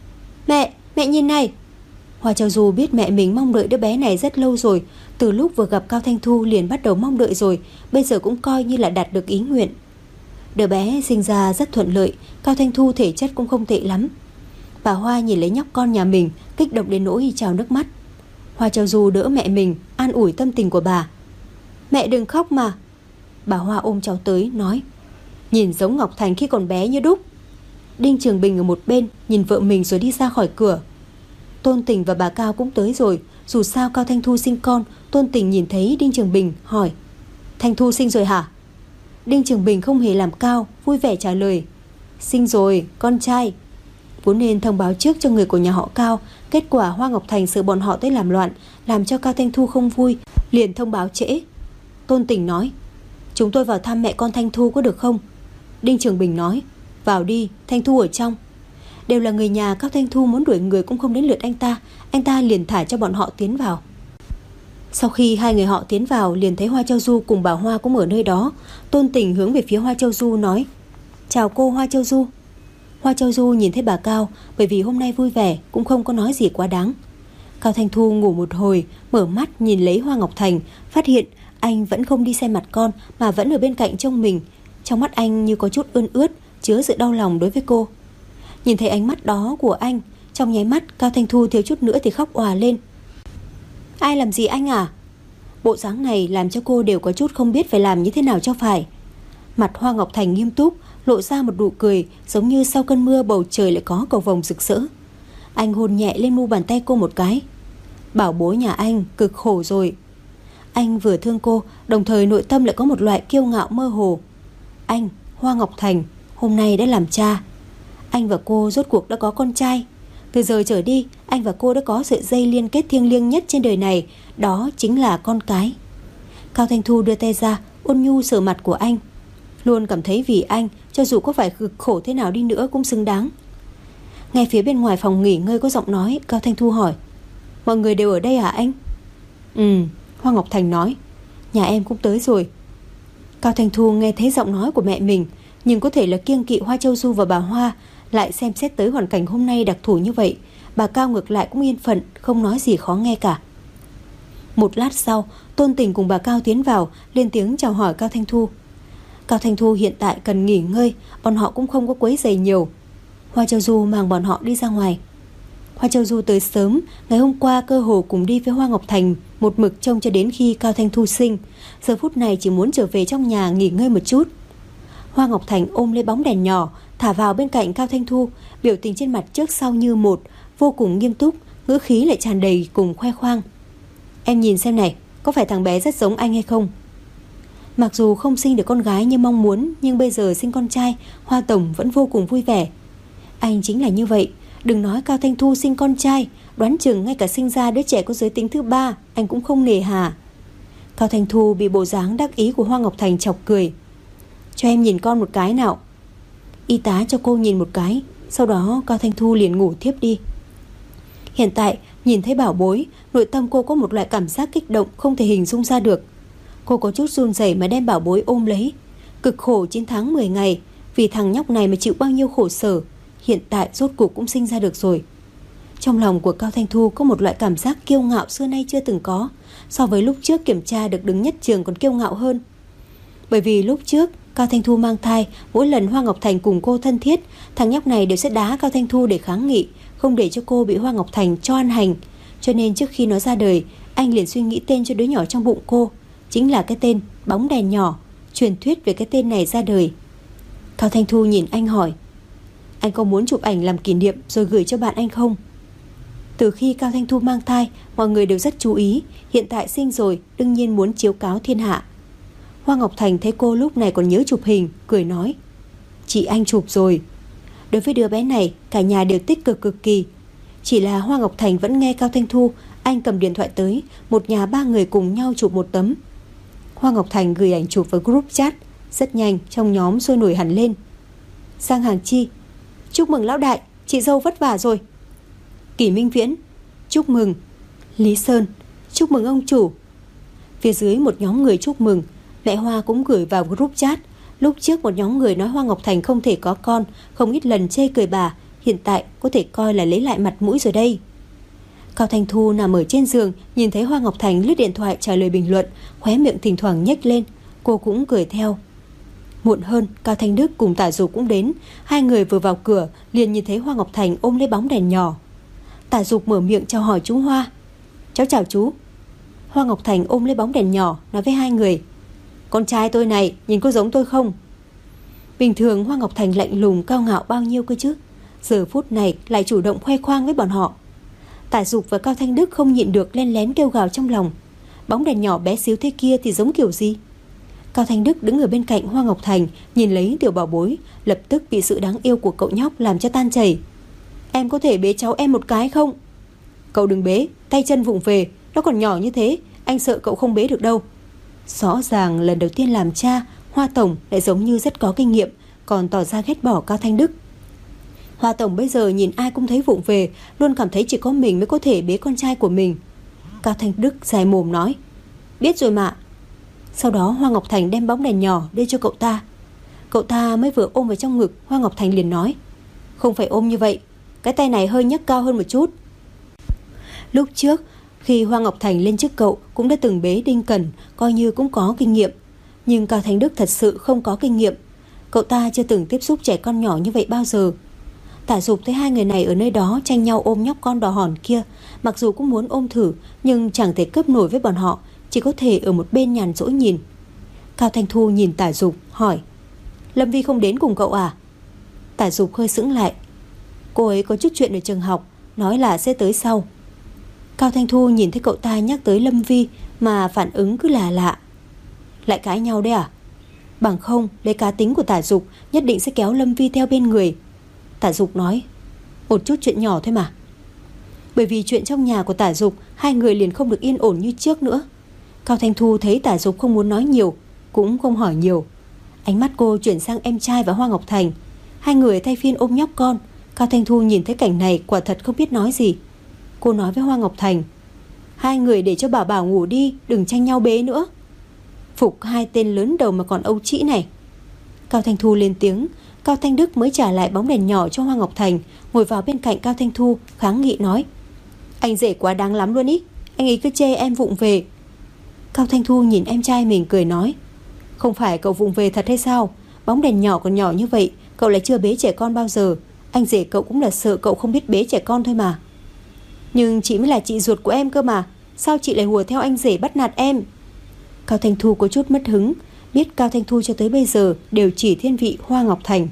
Mẹ, mẹ nhìn này. Hoa Châu Du biết mẹ mình mong đợi đứa bé này rất lâu rồi, từ lúc vừa gặp Cao Thanh Thu liền bắt đầu mong đợi rồi, bây giờ cũng coi như là đạt được ý nguyện. Đứa bé sinh ra rất thuận lợi, Cao Thanh Thu thể chất cũng không tệ lắm. Bà Hoa nhìn lấy nhóc con nhà mình, kích động đến nỗi trào nước mắt. Hoa Châu Du đỡ mẹ mình, an ủi tâm tình của bà. Mẹ đừng khóc mà. Bà Hoa ôm cháu tới nói, nhìn giống Ngọc Thành khi còn bé như đúc. Đinh Trường Bình ở một bên nhìn vợ mình rồi đi ra khỏi cửa. Tôn Tình và bà Cao cũng tới rồi. Dù sao Cao Thanh Thu sinh con. Tôn Tình nhìn thấy Đinh Trường Bình hỏi, Thanh Thu sinh rồi hả? Đinh Trường Bình không hề làm cao, vui vẻ trả lời, sinh rồi, con trai. Vốn nên thông báo trước cho người của nhà họ Cao, kết quả Hoa Ngọc Thành sợ bọn họ tới làm loạn, làm cho Cao Thanh Thu không vui, liền thông báo trễ. Tôn Tình nói, chúng tôi vào thăm mẹ con Thanh Thu có được không? Đinh Trường Bình nói, vào đi, Thanh Thu ở trong. Đều là người nhà, Cao Thanh Thu muốn đuổi người cũng không đến lượt anh ta, anh ta liền thả cho bọn họ tiến vào. Sau khi hai người họ tiến vào, liền thấy Hoa Châu Du cùng bà Hoa cũng ở nơi đó. Tôn Tình hướng về phía Hoa Châu Du nói, chào cô Hoa Châu Du. Hoa Châu Du nhìn thấy bà Cao, bởi vì hôm nay vui vẻ cũng không có nói gì quá đáng. Cao Thanh Thu ngủ một hồi, mở mắt nhìn lấy Hoa Ngọc Thành, phát hiện anh vẫn không đi xem mặt con mà vẫn ở bên cạnh trông mình. Trong mắt anh như có chút ươn ướt, chứa sự đau lòng đối với cô. Nhìn thấy ánh mắt đó của anh, trong nháy mắt Cao Thanh Thu thiếu chút nữa thì khóc òa lên. Ai làm gì anh à? Bộ dáng này làm cho cô đều có chút không biết phải làm như thế nào cho phải. Mặt Hoa Ngọc Thành nghiêm túc, lộ ra một nụ cười, giống như sau cơn mưa bầu trời lại có cầu vồng rực rỡ. Anh hôn nhẹ lên mu bàn tay cô một cái. Bảo bối nhà anh cực khổ rồi. Anh vừa thương cô, đồng thời nội tâm lại có một loại kiêu ngạo mơ hồ. Anh, Hoa Ngọc Thành, hôm nay đã làm cha. Anh và cô rốt cuộc đã có con trai. Từ giờ trở đi, anh và cô đã có sợi dây liên kết thiêng liêng nhất trên đời này, đó chính là con cái. Cao Thanh Thu đưa tay ra, ôn nhu sờ mặt của anh. Luôn cảm thấy vì anh, cho dù có phải cực khổ thế nào đi nữa cũng xứng đáng. Ngay phía bên ngoài phòng nghỉ ngơi có giọng nói, Cao Thanh Thu hỏi, mọi người đều ở đây hả anh? Ừ, Hoa Ngọc Thành nói, nhà em cũng tới rồi. Cao Thanh Thu nghe thấy giọng nói của mẹ mình, nhưng có thể là kiêng kỵ Hoa Châu Du và bà Hoa, lại xem xét tới hoàn cảnh hôm nay đặc thù như vậy. Bà Cao ngược lại cũng yên phận, không nói gì khó nghe cả. Một lát sau, Tôn Tình cùng bà Cao tiến vào, lên tiếng chào hỏi Cao Thanh Thu. Cao Thanh Thu hiện tại cần nghỉ ngơi, bọn họ cũng không có quấy rầy nhiều. Hoa Châu Du mang bọn họ đi ra ngoài. Hoa Châu Du tới sớm, ngày hôm qua cơ hồ cùng đi với Hoa Ngọc Thành, một mực trông cho đến khi Cao Thanh Thu sinh. Giờ phút này chỉ muốn trở về trong nhà nghỉ ngơi một chút. Hoa Ngọc Thành ôm lấy bóng đèn nhỏ, thả vào bên cạnh Cao Thanh Thu, biểu tình trên mặt trước sau như một, vô cùng nghiêm túc, ngữ khí lại tràn đầy cùng khoe khoang. Em nhìn xem này, có phải thằng bé rất giống anh hay không? Mặc dù không sinh được con gái như mong muốn, nhưng bây giờ sinh con trai, Hoa Tổng vẫn vô cùng vui vẻ. Anh chính là như vậy, đừng nói Cao Thanh Thu sinh con trai, đoán chừng ngay cả sinh ra đứa trẻ có giới tính thứ ba, anh cũng không nề hà. Cao Thanh Thu bị bộ dáng đắc ý của Hoa Ngọc Thành chọc cười. Cho em nhìn con một cái nào. Y tá cho cô nhìn một cái, sau đó Cao Thanh Thu liền ngủ thiếp đi. Hiện tại nhìn thấy bảo bối, nội tâm cô có một loại cảm giác kích động không thể hình dung ra được. Cô có chút run rẩy mà đem bảo bối ôm lấy. Cực khổ chín tháng mười ngày, Vì thằng nhóc này mà chịu bao nhiêu khổ sở, hiện tại rốt cuộc cũng sinh ra được rồi. Trong lòng của Cao Thanh Thu có một loại cảm giác kiêu ngạo xưa nay chưa từng có. So với lúc trước kiểm tra được đứng nhất trường còn kiêu ngạo hơn. Bởi vì lúc trước Cao Thanh Thu mang thai, mỗi lần Hoa Ngọc Thành cùng cô thân thiết, thằng nhóc này đều sẽ đá Cao Thanh Thu để kháng nghị, không để cho cô bị Hoa Ngọc Thành cho ăn hành. Cho nên trước khi nó ra đời, anh liền suy nghĩ tên cho đứa nhỏ trong bụng cô, chính là cái tên Bóng Đèn Nhỏ. Truyền thuyết về cái tên này ra đời. Cao Thanh Thu nhìn anh hỏi, anh có muốn chụp ảnh làm kỷ niệm rồi gửi cho bạn anh không? Từ khi Cao Thanh Thu mang thai, mọi người đều rất chú ý. Hiện tại sinh rồi, đương nhiên muốn chiếu cáo thiên hạ. Hoa Ngọc Thành thấy cô lúc này còn nhớ chụp hình, cười nói, chị anh chụp rồi. Đối với đứa bé này, cả nhà đều tích cực cực kỳ. Chỉ là Hoa Ngọc Thành vẫn nghe Cao Thanh Thu, anh cầm điện thoại tới, một nhà ba người cùng nhau chụp một tấm. Hoa Ngọc Thành gửi ảnh chụp vào group chat. Rất nhanh trong nhóm sôi nổi hẳn lên. Giang Hàng Chi, chúc mừng lão đại, chị dâu vất vả rồi. Kỷ Minh Viễn, chúc mừng. Lý Sơn, chúc mừng ông chủ. Phía dưới một nhóm người chúc mừng. Mẹ Hoa cũng gửi vào group chat. Lúc trước một nhóm người nói Hoa Ngọc Thành không thể có con, không ít lần chê cười bà, hiện tại có thể coi là lấy lại mặt mũi rồi đây. Cao Thanh Thu nằm ở trên giường, nhìn thấy Hoa Ngọc Thành lướt điện thoại trả lời bình luận, khóe miệng thỉnh thoảng nhếch lên. Cô cũng cười theo. Muộn hơn, Cao Thanh Đức cùng Tả Dục cũng đến. Hai người vừa vào cửa liền nhìn thấy Hoa Ngọc Thành ôm lấy Bóng Đèn Nhỏ. Tả Dục mở miệng chào hỏi chú Hoa. Cháu chào chú. Hoa Ngọc Thành ôm lấy Bóng Đèn Nhỏ, nói với hai người, con trai tôi này, nhìn có giống tôi không? Bình thường Hoa Ngọc Thành lạnh lùng cao ngạo bao nhiêu cơ chứ, giờ phút này lại chủ động khoe khoang với bọn họ. Tả Dục và Cao Thanh Đức không nhịn được len lén kêu gào trong lòng, Bóng Đèn Nhỏ bé xíu thế kia thì giống kiểu gì? Cao Thanh Đức đứng ở bên cạnh Hoa Ngọc Thành, nhìn lấy tiểu bảo bối, lập tức bị sự đáng yêu của cậu nhóc làm cho tan chảy. Em có thể bế cháu em một cái không? Cậu đừng bế, tay chân vụng về, nó còn nhỏ như thế, anh sợ cậu không bế được đâu. Rõ ràng lần đầu tiên làm cha, Hoa Tổng lại giống như rất có kinh nghiệm, còn tỏ ra ghét bỏ Cao Thanh Đức. Hoa Tổng bây giờ nhìn ai cũng thấy vụng về, luôn cảm thấy chỉ có mình mới có thể bế con trai của mình. Cao Thanh Đức dài mồm nói, biết rồi mà. Sau đó Hoa Ngọc Thành đem Bóng Đèn Nhỏ đưa cho cậu ta. Cậu ta mới vừa ôm vào trong ngực, Hoa Ngọc Thành liền nói, không phải ôm như vậy, cái tay này hơi nhấc cao hơn một chút. Lúc trước khi Hoa Ngọc Thành lên trước cậu cũng đã từng bế Đinh Cẩn, coi như cũng có kinh nghiệm. Nhưng Cao Thanh Đức thật sự không có kinh nghiệm. Cậu ta chưa từng tiếp xúc trẻ con nhỏ như vậy bao giờ. Tả Dục thấy hai người này ở nơi đó tranh nhau ôm nhóc con đỏ hòn kia, mặc dù cũng muốn ôm thử, nhưng chẳng thể cướp nổi với bọn họ, chỉ có thể ở một bên nhàn rỗi nhìn. Cao Thanh Thu nhìn Tả Dục hỏi, Lâm Vi không đến cùng cậu à? Tả Dục hơi sững lại. Cô ấy có chút chuyện ở trường học, nói là sẽ tới sau. Cao Thanh Thu nhìn thấy cậu ta nhắc tới Lâm Vi mà phản ứng cứ là lạ. Lại cãi nhau đấy à? Bằng không, lấy cá tính của Tả Dục nhất định sẽ kéo Lâm Vi theo bên người. Tả Dục nói, một chút chuyện nhỏ thôi mà. Bởi vì chuyện trong nhà của Tả Dục, hai người liền không được yên ổn như trước nữa. Cao Thanh Thu thấy Tả Dục không muốn nói nhiều, cũng không hỏi nhiều. Ánh mắt cô chuyển sang em trai và Hoa Ngọc Thành. Hai người thay phiên ôm nhóc con. Cao Thanh Thu nhìn thấy cảnh này quả thật không biết nói gì. Cô nói với Hoa Ngọc Thành, hai người để cho Bảo Bảo ngủ đi, đừng tranh nhau bế nữa. Phục hai tên lớn đầu mà còn âu trĩ này. Cao Thanh Thu lên tiếng. Cao Thanh Đức mới trả lại Bóng Đèn Nhỏ cho Hoa Ngọc Thành, ngồi vào bên cạnh Cao Thanh Thu kháng nghị nói, anh rể quá đáng lắm luôn ý, anh ấy cứ chê em vụng về. Cao Thanh Thu nhìn em trai mình cười nói, không phải cậu vụng về thật hay sao? Bóng Đèn Nhỏ còn nhỏ như vậy, cậu lại chưa bế trẻ con bao giờ. Anh rể cậu cũng là sợ cậu không biết bế trẻ con thôi mà. Nhưng chị mới là chị ruột của em cơ mà, sao chị lại hùa theo anh rể bắt nạt em? Cao Thanh Thu có chút mất hứng. Biết Cao Thanh Thu cho tới bây giờ đều chỉ thiên vị Hoa Ngọc Thành.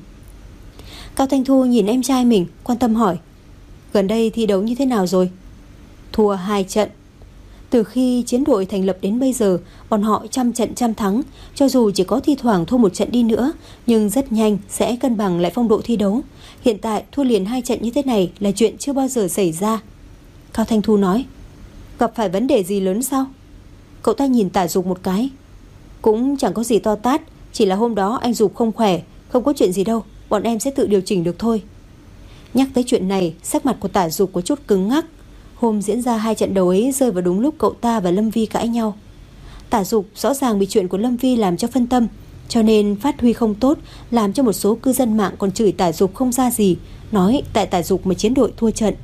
Cao Thanh Thu nhìn em trai mình, quan tâm hỏi, gần đây thi đấu như thế nào rồi? Thua hai trận. Từ khi chiến đội thành lập đến bây giờ, bọn họ trăm trận trăm thắng. Cho dù chỉ có thi thoảng thua một trận đi nữa, nhưng rất nhanh sẽ cân bằng lại phong độ thi đấu. Hiện tại thua liền hai trận như thế này là chuyện chưa bao giờ xảy ra. Cao Thanh Thu nói, gặp phải vấn đề gì lớn sao? Cậu ta nhìn Tả Dục một cái. Cũng chẳng có gì to tát, chỉ là hôm đó anh Dục không khỏe. Không có chuyện gì đâu, bọn em sẽ tự điều chỉnh được thôi. Nhắc tới chuyện này, sắc mặt của Tả Dục có chút cứng ngắc. Hôm diễn ra hai trận đấu ấy rơi vào đúng lúc cậu ta và Lâm Vi cãi nhau. Tả Dục rõ ràng bị chuyện của Lâm Vi làm cho phân tâm, cho nên phát huy không tốt, làm cho một số cư dân mạng còn chửi Tả Dục không ra gì, nói tại Tả Dục mà chiến đội thua trận.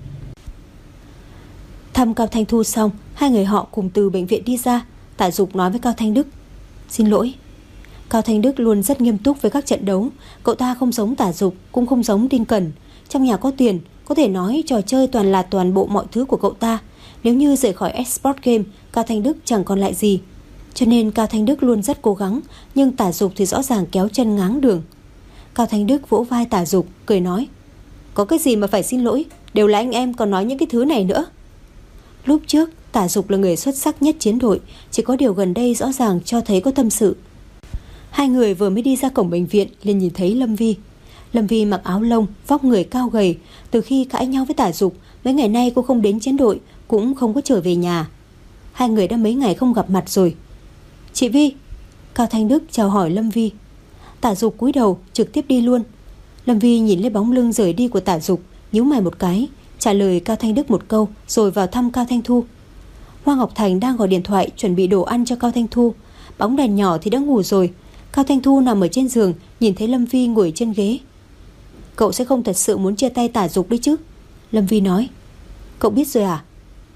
Thăm Cao Thanh Thu xong, hai người họ cùng từ bệnh viện đi ra. Tả Dục nói với Cao Thanh Đức: "Xin lỗi." Cao Thanh Đức luôn rất nghiêm túc với các trận đấu. Cậu ta không giống Tả Dục, cũng không giống Đinh Cẩn. Trong nhà có tiền, có thể nói trò chơi toàn là toàn bộ mọi thứ của cậu ta. Nếu như rời khỏi Esport Game, Cao Thanh Đức chẳng còn lại gì. Cho nên Cao Thanh Đức luôn rất cố gắng, nhưng Tả Dục thì rõ ràng kéo chân ngáng đường. Cao Thanh Đức vỗ vai Tả Dục, cười nói: "Có cái gì mà phải xin lỗi, đều là anh em còn nói những cái thứ này nữa." Lúc trước Tả Dục là người xuất sắc nhất chiến đội, chỉ có điều gần đây rõ ràng cho thấy có tâm sự. Hai người vừa mới đi ra cổng bệnh viện liền nhìn thấy Lâm Vi. Lâm Vi mặc áo lông, vóc người cao gầy. Từ khi cãi nhau với Tả Dục, mấy ngày nay cô không đến chiến đội, cũng không có trở về nhà. Hai người đã mấy ngày không gặp mặt rồi. "Chị Vi." Cao Thanh Đức chào hỏi Lâm Vi. Tả Dục cúi đầu trực tiếp đi luôn. Lâm Vi nhìn lên bóng lưng rời đi của Tả Dục, nhíu mày một cái, trả lời Cao Thanh Đức một câu rồi vào thăm Cao Thanh Thu. Hoa Ngọc Thành đang gọi điện thoại chuẩn bị đồ ăn cho Cao Thanh Thu. Bóng đèn nhỏ thì đã ngủ rồi. Cao Thanh Thu nằm ở trên giường, nhìn thấy Lâm Vi ngồi trên ghế. "Cậu sẽ không thật sự muốn chia tay Tả Dục đấy chứ?" Lâm Vi nói. "Cậu biết rồi à?"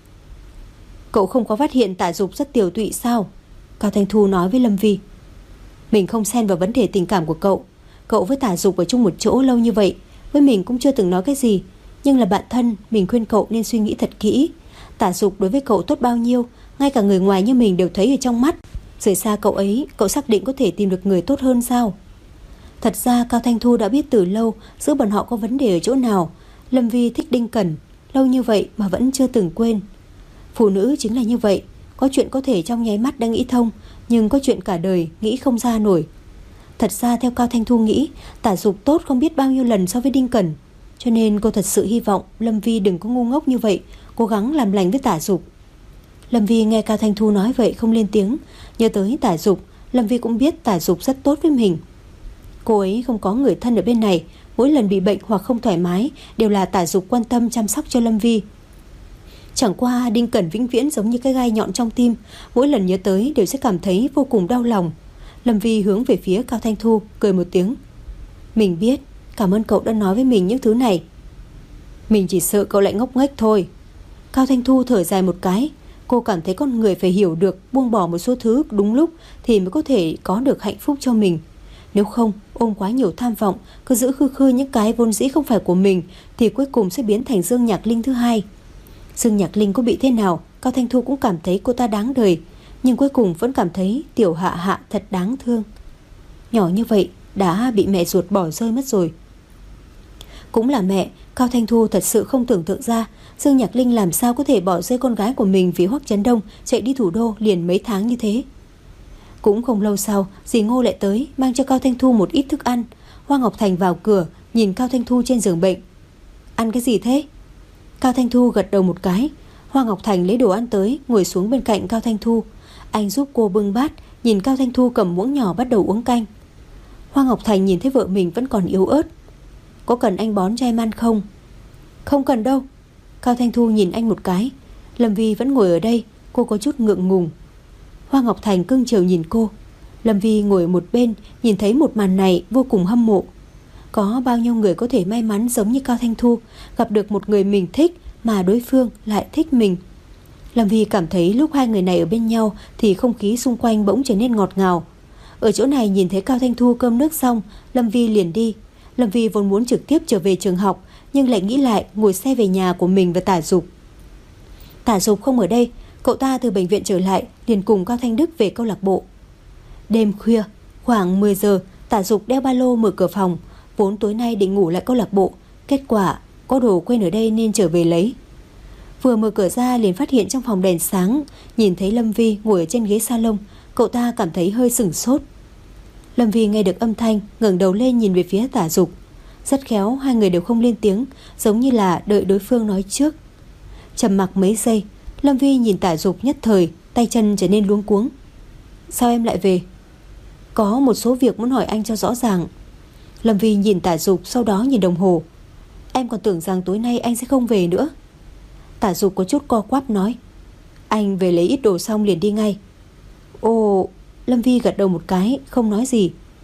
"Cậu không có phát hiện Tả Dục rất tiều tụy sao?" Cao Thanh Thu nói với Lâm Vi. "Mình không xen vào vấn đề tình cảm của cậu. Cậu với Tả Dục ở chung một chỗ lâu như vậy, với mình cũng chưa từng nói cái gì. Nhưng là bạn thân, mình khuyên cậu nên suy nghĩ thật kỹ. Tả Dục đối với cậu tốt bao nhiêu, ngay cả người ngoài như mình đều thấy ở trong mắt. Rời xa cậu ấy, cậu xác định có thể tìm được người tốt hơn sao?" Thật ra Cao Thanh Thu đã biết từ lâu giữa bọn họ có vấn đề ở chỗ nào. Lâm Vi thích Đinh Cẩn, lâu như vậy mà vẫn chưa từng quên. Phụ nữ chính là như vậy, có chuyện có thể trong nháy mắt đã nghĩ thông, nhưng có chuyện cả đời nghĩ không ra nổi. Thật ra theo Cao Thanh Thu nghĩ, Tả Dục tốt không biết bao nhiêu lần so với Đinh Cẩn. Cho nên cô thật sự hy vọng Lâm Vi đừng có ngu ngốc như vậy, cố gắng làm lành với Tả Dục. Lâm Vi nghe Cao Thanh Thu nói vậy không lên tiếng. Nhớ tới Tả Dục, Lâm Vi cũng biết Tả Dục rất tốt với mình. Cô ấy không có người thân ở bên này, mỗi lần bị bệnh hoặc không thoải mái đều là Tả Dục quan tâm chăm sóc cho Lâm Vi. Chẳng qua Đinh Cẩn vĩnh viễn giống như cái gai nhọn trong tim, mỗi lần nhớ tới đều sẽ cảm thấy vô cùng đau lòng. Lâm Vi hướng về phía Cao Thanh Thu, cười một tiếng. "Mình biết, cảm ơn cậu đã nói với mình những thứ này. Mình chỉ sợ cậu lại ngốc nghếch thôi." Cao Thanh Thu thở dài một cái. Cô cảm thấy con người phải hiểu được buông bỏ một số thứ đúng lúc thì mới có thể có được hạnh phúc cho mình. Nếu không, ôm quá nhiều tham vọng, cứ giữ khư khư những cái vốn dĩ không phải của mình thì cuối cùng sẽ biến thành Dương Nhạc Linh thứ hai. Dương Nhạc Linh có bị thế nào, Cao Thanh Thu cũng cảm thấy cô ta đáng đời, nhưng cuối cùng vẫn cảm thấy Tiểu Hạ Hạ thật đáng thương. Nhỏ như vậy đã bị mẹ ruột bỏ rơi mất rồi. Cũng là mẹ, Cao Thanh Thu thật sự không tưởng tượng ra Dương Nhạc Linh làm sao có thể bỏ rơi con gái của mình vì Hoắc Chấn Đông chạy đi thủ đô liền mấy tháng như thế. Cũng không lâu sau, dì Ngô lại tới mang cho Cao Thanh Thu một ít thức ăn. Hoa Ngọc Thành vào cửa nhìn Cao Thanh Thu trên giường bệnh. "Ăn cái gì thế?" Cao Thanh Thu gật đầu một cái. Hoa Ngọc Thành lấy đồ ăn tới, ngồi xuống bên cạnh Cao Thanh Thu. Anh giúp cô bưng bát, nhìn Cao Thanh Thu cầm muỗng nhỏ bắt đầu uống canh. Hoa Ngọc Thành nhìn thấy vợ mình vẫn còn yếu ớt. "Có cần anh bón cho em ăn không?" "Không cần đâu." Cao Thanh Thu nhìn anh một cái. Lâm Vi vẫn ngồi ở đây, cô có chút ngượng ngùng. Hoa Ngọc Thành cưng chiều nhìn cô. Lâm Vi ngồi ở một bên, nhìn thấy một màn này vô cùng hâm mộ. Có bao nhiêu người có thể may mắn giống như Cao Thanh Thu, gặp được một người mình thích mà đối phương lại thích mình. Lâm Vi cảm thấy lúc hai người này ở bên nhau thì không khí xung quanh bỗng trở nên ngọt ngào. Ở chỗ này nhìn thấy Cao Thanh Thu cơm nước xong, Lâm Vi liền đi. Lâm Vi vốn muốn trực tiếp trở về trường học, nhưng lại nghĩ lại ngồi xe về nhà của mình và Tả Dục. Tả Dục không ở đây, cậu ta từ bệnh viện trở lại liền cùng Cao Thanh Đức về câu lạc bộ. Đêm khuya, khoảng mười giờ, Tả Dục đeo ba lô mở cửa phòng. Vốn tối nay định ngủ lại câu lạc bộ, kết quả có đồ quên ở đây nên trở về lấy. Vừa mở cửa ra liền phát hiện trong phòng đèn sáng, nhìn thấy Lâm Vi ngồi ở trên ghế salon, cậu ta cảm thấy hơi sửng sốt. Lâm Vi nghe được âm thanh, ngẩng đầu lên nhìn về phía Tả Dục. Rất khéo hai người đều không lên tiếng, giống như là đợi đối phương nói trước. Trầm mặc mấy giây, Lâm Vi nhìn Tả Dục nhất thời, tay chân trở nên luống cuống. "Sao em lại về?" "Có một số việc muốn hỏi anh cho rõ ràng." Lâm Vi nhìn Tả Dục, sau đó nhìn đồng hồ. "Em còn tưởng rằng tối nay anh sẽ không về nữa." Tả Dục có chút co quắp nói. "Anh về lấy ít đồ xong liền đi ngay." "Ồ." Lâm Vi gật đầu một cái, không nói gì.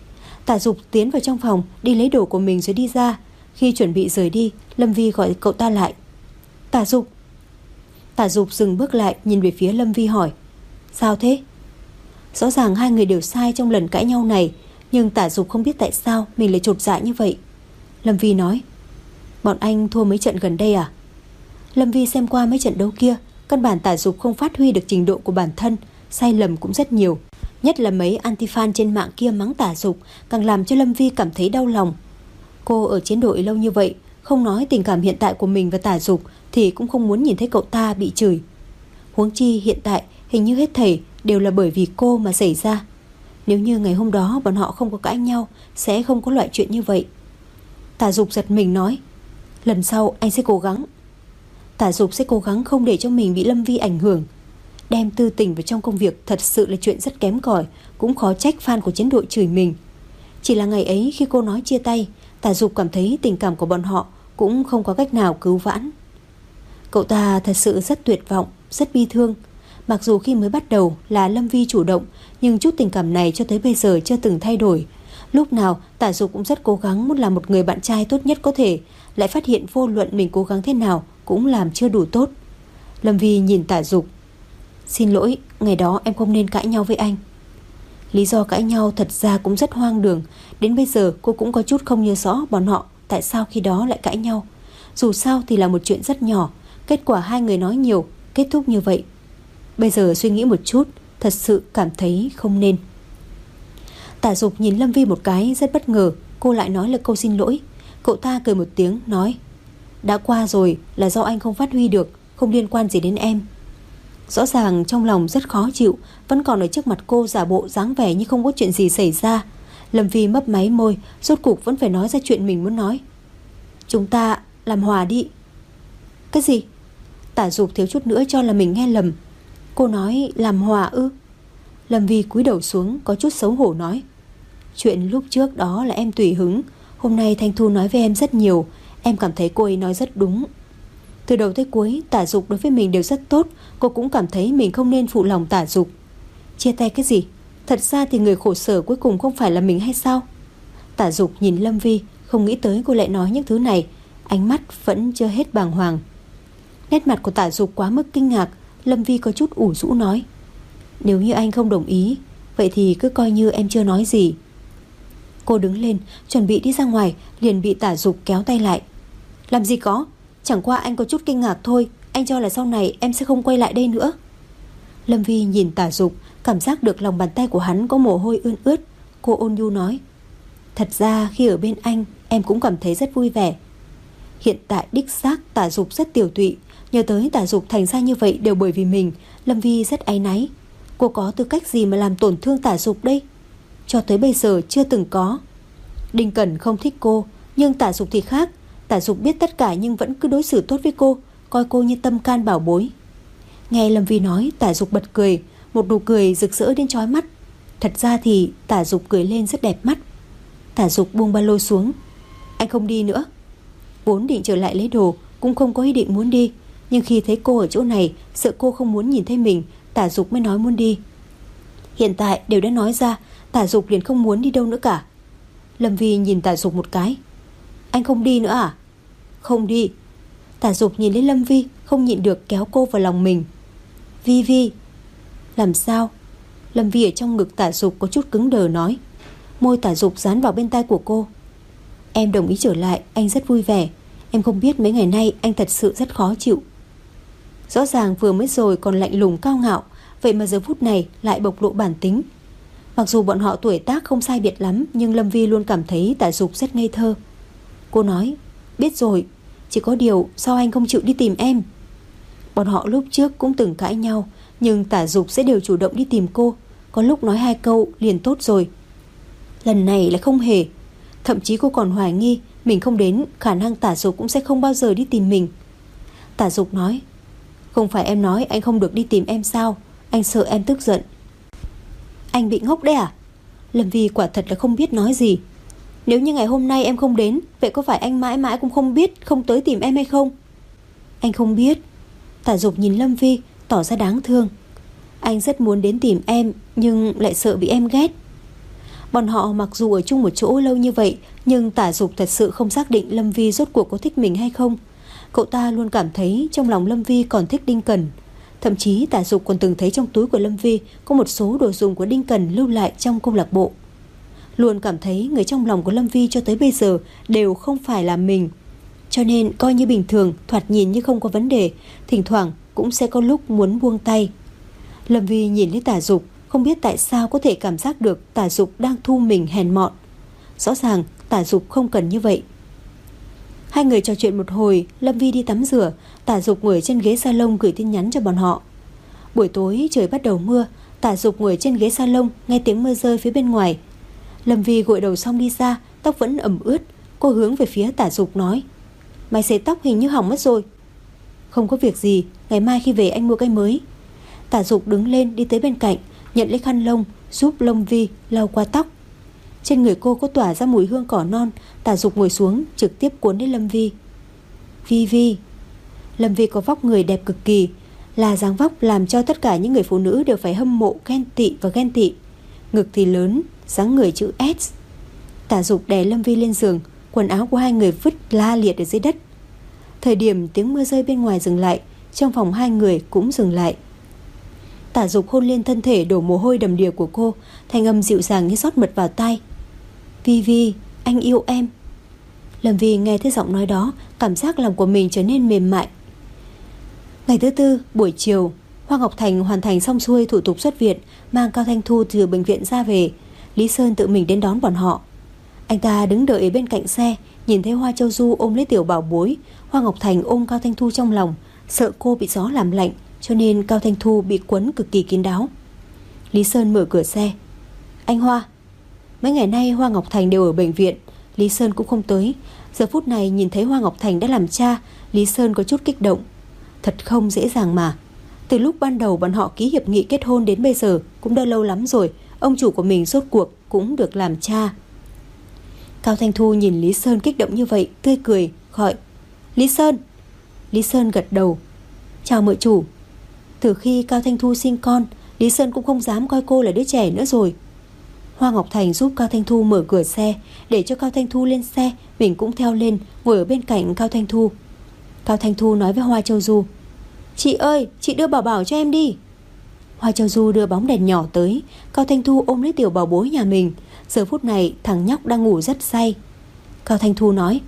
Tả Dục tiến vào trong phòng, đi lấy đồ của mình rồi đi ra. Khi chuẩn bị rời đi, Lâm Vi gọi cậu ta lại. Tả Dục. Tả Dục dừng bước lại, nhìn về phía Lâm Vi hỏi: Sao thế? Rõ ràng hai người đều sai trong lần cãi nhau này, nhưng Tả Dục không biết tại sao mình lại chột dạ như vậy. Lâm Vi nói: Bọn anh thua mấy trận gần đây à? Lâm Vi xem qua mấy trận đấu kia, căn bản Tả Dục không phát huy được trình độ của bản thân, sai lầm cũng rất nhiều. Nhất là mấy anti-fan trên mạng kia mắng Tả Dục, càng làm cho Lâm Vi cảm thấy đau lòng. Cô ở chiến đội lâu như vậy, không nói tình cảm hiện tại của mình và Tả Dục thì cũng không muốn nhìn thấy cậu ta bị chửi. Huống chi hiện tại hình như hết thảy đều là bởi vì cô mà xảy ra. Nếu như ngày hôm đó bọn họ không có cãi nhau, sẽ không có loại chuyện như vậy. Tả Dục giật mình nói: Lần sau anh sẽ cố gắng. Tả Dục sẽ cố gắng không để cho mình bị Lâm Vi ảnh hưởng. Đem tư tình vào trong công việc thật sự là chuyện rất kém cỏi, cũng khó trách fan của chiến đội chửi mình. Chỉ là ngày ấy khi cô nói chia tay, Tả Dục cảm thấy tình cảm của bọn họ cũng không có cách nào cứu vãn. Cậu ta thật sự rất tuyệt vọng, rất bi thương. Mặc dù khi mới bắt đầu là Lâm Vi chủ động, nhưng chút tình cảm này cho tới bây giờ chưa từng thay đổi. Lúc nào Tả Dục cũng rất cố gắng muốn làm một người bạn trai tốt nhất có thể, lại phát hiện vô luận mình cố gắng thế nào cũng làm chưa đủ tốt. Lâm Vi nhìn Tả Dục: Xin lỗi, ngày đó em không nên cãi nhau với anh. Lý do cãi nhau thật ra cũng rất hoang đường. Đến bây giờ cô cũng có chút không nhớ rõ bọn họ tại sao khi đó lại cãi nhau. Dù sao thì là một chuyện rất nhỏ, kết quả hai người nói nhiều, kết thúc như vậy. Bây giờ suy nghĩ một chút, thật sự cảm thấy không nên. Tả Dục nhìn Lâm Vi một cái, rất bất ngờ. Cô lại nói là câu xin lỗi. Cậu ta cười một tiếng nói: Đã qua rồi, là do anh không phát huy được, không liên quan gì đến em. Rõ ràng trong lòng rất khó chịu, vẫn còn ở trước mặt cô giả bộ dáng vẻ như không có chuyện gì xảy ra. Lâm Vi mấp máy môi, rốt cục vẫn phải nói ra chuyện mình muốn nói. Chúng ta làm hòa đi. Cái gì? Tả Dục thiếu chút nữa cho là mình nghe lầm. Cô nói làm hòa ư? Lâm Vi cúi đầu xuống, có chút xấu hổ nói: Chuyện lúc trước đó là em tùy hứng. Hôm nay Thanh Thu nói với em rất nhiều, em cảm thấy cô ấy nói rất đúng. Từ đầu tới cuối Tả Dục đối với mình đều rất tốt. Cô cũng cảm thấy mình không nên phụ lòng Tả Dục. Chia tay cái gì? Thật ra thì người khổ sở cuối cùng không phải là mình hay sao? Tả Dục nhìn Lâm Vi, không nghĩ tới cô lại nói những thứ này. Ánh mắt vẫn chưa hết bàng hoàng. Nét mặt của Tả Dục quá mức kinh ngạc. Lâm Vi có chút ủ rũ nói: Nếu như anh không đồng ý, vậy thì cứ coi như em chưa nói gì. Cô đứng lên chuẩn bị đi ra ngoài, liền bị Tả Dục kéo tay lại. Làm gì có, chẳng qua anh có chút kinh ngạc thôi. Anh cho là sau này em sẽ không quay lại đây nữa. Lâm Vi nhìn Tả Dục, cảm giác được lòng bàn tay của hắn có mồ hôi ươn ướt. Cô ôn nhu nói: Thật ra khi ở bên anh, em cũng cảm thấy rất vui vẻ. Hiện tại đích xác Tả Dục rất tiểu tụy. Nhớ tới Tả Dục thành ra như vậy đều bởi vì mình, Lâm Vi rất áy náy. Cô có tư cách gì mà làm tổn thương Tả Dục đây? Cho tới bây giờ chưa từng có. Đinh Cẩn không thích cô, nhưng Tả Dục thì khác. Tả Dục biết tất cả nhưng vẫn cứ đối xử tốt với cô, coi cô như tâm can bảo bối. Nghe Lâm Vi nói, Tả Dục bật cười, một nụ cười rực rỡ đến chói mắt. Thật ra thì Tả Dục cười lên rất đẹp mắt. Tả Dục buông ba lô xuống. Anh không đi nữa. Vốn định trở lại lấy đồ, cũng không có ý định muốn đi, nhưng khi thấy cô ở chỗ này, sợ cô không muốn nhìn thấy mình, Tả Dục mới nói muốn đi. Hiện tại đều đã nói ra, Tả Dục liền không muốn đi đâu nữa cả. Lâm Vi nhìn Tả Dục một cái. Anh không đi nữa à? Không đi. Tả Dục nhìn lên Lâm Vi, không nhịn được kéo cô vào lòng mình. Vi Vi. Làm sao? Lâm Vi ở trong ngực Tả Dục có chút cứng đờ nói. Môi Tả Dục dán vào bên tai của cô. Em đồng ý trở lại, anh rất vui vẻ. Em không biết mấy ngày nay anh thật sự rất khó chịu. Rõ ràng vừa mới rồi còn lạnh lùng cao ngạo, vậy mà giờ phút này lại bộc lộ bản tính. Mặc dù bọn họ tuổi tác không sai biệt lắm, nhưng Lâm Vi luôn cảm thấy Tả Dục rất ngây thơ. Cô nói: Biết rồi, chỉ có điều sao anh không chịu đi tìm em? Bọn họ lúc trước cũng từng cãi nhau, nhưng Tả Dục sẽ đều chủ động đi tìm cô. Có lúc nói hai câu liền tốt rồi. Lần này lại không hề. Thậm chí cô còn hoài nghi mình không đến, khả năng Tả Dục cũng sẽ không bao giờ đi tìm mình. Tả Dục nói: Không phải em nói anh không được đi tìm em sao? Anh sợ em tức giận. Anh bị ngốc đấy à? Lâm Vi quả thật là không biết nói gì. Nếu như ngày hôm nay em không đến, vậy có phải anh mãi mãi cũng không biết không tới tìm em hay không? Anh không biết. Tả Dục nhìn Lâm Vi, tỏ ra đáng thương. Anh rất muốn đến tìm em, nhưng lại sợ bị em ghét. Bọn họ mặc dù ở chung một chỗ lâu như vậy, nhưng Tả Dục thật sự không xác định Lâm Vi rốt cuộc có thích mình hay không. Cậu ta luôn cảm thấy trong lòng Lâm Vi còn thích Đinh Cẩn. Thậm chí Tả Dục còn từng thấy trong túi của Lâm Vi có một số đồ dùng của Đinh Cẩn lưu lại trong câu lạc bộ. Luôn cảm thấy người trong lòng của Lâm Vi cho tới bây giờ đều không phải là mình. Cho nên coi như bình thường, thoạt nhìn như không có vấn đề, thỉnh thoảng cũng sẽ có lúc muốn buông tay. Lâm Vi nhìn lấy Tả Dục, không biết tại sao có thể cảm giác được Tả Dục đang thu mình hèn mọn. Rõ ràng Tả Dục không cần như vậy. Hai người trò chuyện một hồi, Lâm Vi đi tắm rửa, Tả Dục ngồi trên ghế salon gửi tin nhắn cho bọn họ. Buổi tối trời bắt đầu mưa, Tả Dục ngồi trên ghế salon nghe tiếng mưa rơi phía bên ngoài. Lâm Vi gội đầu xong đi ra, tóc vẫn ẩm ướt. Cô hướng về phía Tả Dục nói: "Mày sấy tóc hình như hỏng mất rồi." "Không có việc gì, ngày mai khi về anh mua cái mới." Tả Dục đứng lên đi tới bên cạnh, nhận lấy khăn lông giúp Lâm Vi lau qua tóc. Trên người cô có tỏa ra mùi hương cỏ non. Tả Dục ngồi xuống trực tiếp cuốn lấy Lâm Vi. Vi Vi. Lâm Vi có vóc người đẹp cực kỳ, là dáng vóc làm cho tất cả những người phụ nữ đều phải hâm mộ, ghen tị và ghen tị. Ngực thì lớn, dáng người chữ S. Tả Dục đè Lâm Vi lên giường, quần áo của hai người vứt la liệt ở dưới đất. Thời điểm tiếng mưa rơi bên ngoài dừng lại, trong phòng hai người cũng dừng lại. Tả Dục hôn lên thân thể đổ mồ hôi đầm đìa của cô, thanh âm dịu dàng như rót mật vào tai. Vi Vi, anh yêu em. Lâm Vi nghe thấy giọng nói đó, cảm giác lòng của mình trở nên mềm mại. Ngày thứ tư, buổi chiều, Hoa Ngọc Thành hoàn thành xong xuôi thủ tục xuất viện, mang Cao Thanh Thu từ bệnh viện ra về. Lý Sơn tự mình đến đón bọn họ. Anh ta đứng đợi bên cạnh xe, nhìn thấy Hoa Châu Du ôm lấy tiểu bảo bối. Hoa Ngọc Thành ôm Cao Thanh Thu trong lòng, sợ cô bị gió làm lạnh, cho nên Cao Thanh Thu bị quấn cực kỳ kín đáo. Lý Sơn mở cửa xe. Anh Hoa. Mấy ngày nay Hoa Ngọc Thành đều ở bệnh viện, Lý Sơn cũng không tới. Giờ phút này nhìn thấy Hoa Ngọc Thành đã làm cha, Lý Sơn có chút kích động. Thật không dễ dàng mà. Từ lúc ban đầu bọn họ ký hiệp nghị kết hôn đến bây giờ cũng đã lâu lắm rồi, ông chủ của mình rốt cuộc cũng được làm cha. Cao Thanh Thu nhìn Lý Sơn kích động như vậy, tươi cười, gọi: Lý Sơn. Lý Sơn gật đầu. Chào mợ chủ. Từ khi Cao Thanh Thu sinh con, Lý Sơn cũng không dám coi cô là đứa trẻ nữa rồi. Hoa Ngọc Thành giúp Cao Thanh Thu mở cửa xe, để cho Cao Thanh Thu lên xe, mình cũng theo lên, ngồi ở bên cạnh Cao Thanh Thu. Cao Thanh Thu nói với Hoa Châu Du: Chị ơi, chị đưa Bảo Bảo cho em đi. Hoa Châu Du đưa bóng đèn nhỏ tới. Cao Thanh Thu ôm lấy tiểu bảo bối nhà mình. Giờ phút này thằng nhóc đang ngủ rất say. Cao Thanh Thu nói: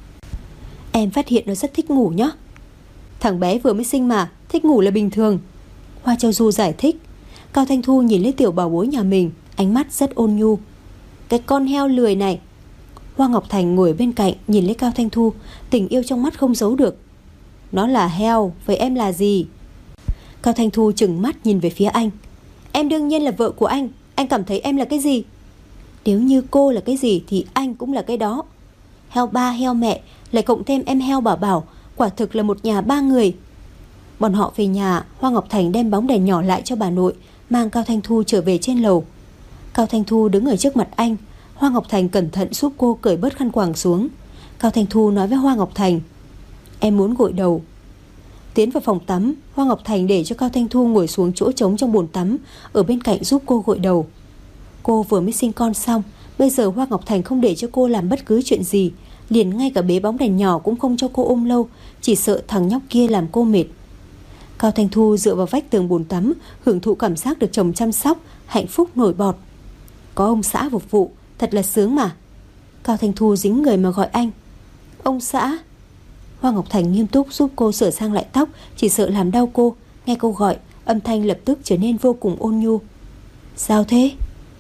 Em phát hiện nó rất thích ngủ nhá. Thằng bé vừa mới sinh mà, thích ngủ là bình thường. Hoa Châu Du giải thích. Cao Thanh Thu nhìn lấy tiểu bảo bối nhà mình, ánh mắt rất ôn nhu. Cái con heo lười này. Hoa Ngọc Thành ngồi bên cạnh nhìn lấy Cao Thanh Thu, tình yêu trong mắt không giấu được. Nó là heo, vậy em là gì? Cao Thanh Thu trừng mắt nhìn về phía anh. Em đương nhiên là vợ của anh. Anh cảm thấy em là cái gì? Nếu như cô là cái gì thì anh cũng là cái đó. Heo ba heo mẹ, lại cộng thêm em heo Bảo Bảo, quả thực là một nhà ba người. Bọn họ về nhà, Hoa Ngọc Thành đem bóng đèn nhỏ lại cho bà nội, mang Cao Thanh Thu trở về trên lầu. Cao Thanh Thu đứng ở trước mặt anh. Hoa Ngọc Thành cẩn thận giúp cô cởi bớt khăn quàng xuống. Cao Thanh Thu nói với Hoa Ngọc Thành: Em muốn gội đầu. Tiến vào phòng tắm, Hoa Ngọc Thành để cho Cao Thanh Thu ngồi xuống chỗ trống trong bồn tắm, ở bên cạnh giúp cô gội đầu. Cô vừa mới sinh con xong, bây giờ Hoa Ngọc Thành không để cho cô làm bất cứ chuyện gì, liền ngay cả bế bóng đèn nhỏ cũng không cho cô ôm lâu, chỉ sợ thằng nhóc kia làm cô mệt. Cao Thanh Thu dựa vào vách tường bồn tắm, hưởng thụ cảm giác được chồng chăm sóc, hạnh phúc nổi bọt. Có ông xã phục vụ, thật là sướng mà. Cao Thanh Thu dính người mà gọi anh: Ông xã. Hoa Ngọc Thành nghiêm túc giúp cô sửa sang lại tóc, chỉ sợ làm đau cô. Nghe cô gọi, âm thanh lập tức trở nên vô cùng ôn nhu. Sao thế?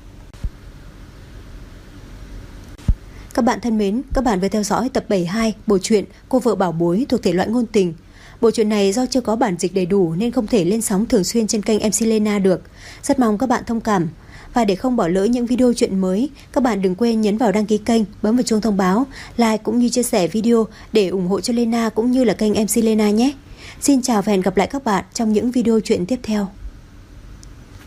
Các bạn thân mến, các bạn vừa theo dõi tập bảy mươi hai bộ truyện Cô vợ bảo bối thuộc thể loại ngôn tình. Bộ truyện này do chưa có bản dịch đầy đủ nên không thể lên sóng thường xuyên trên kênh em xê Lena được. Rất mong các bạn thông cảm. Và để không bỏ lỡ những video truyện mới, các bạn đừng quên nhấn vào đăng ký kênh, bấm vào chuông thông báo, like cũng như chia sẻ video để ủng hộ cho Lena cũng như là kênh em xê Lena nhé. Xin chào và hẹn gặp lại các bạn trong những video truyện tiếp theo.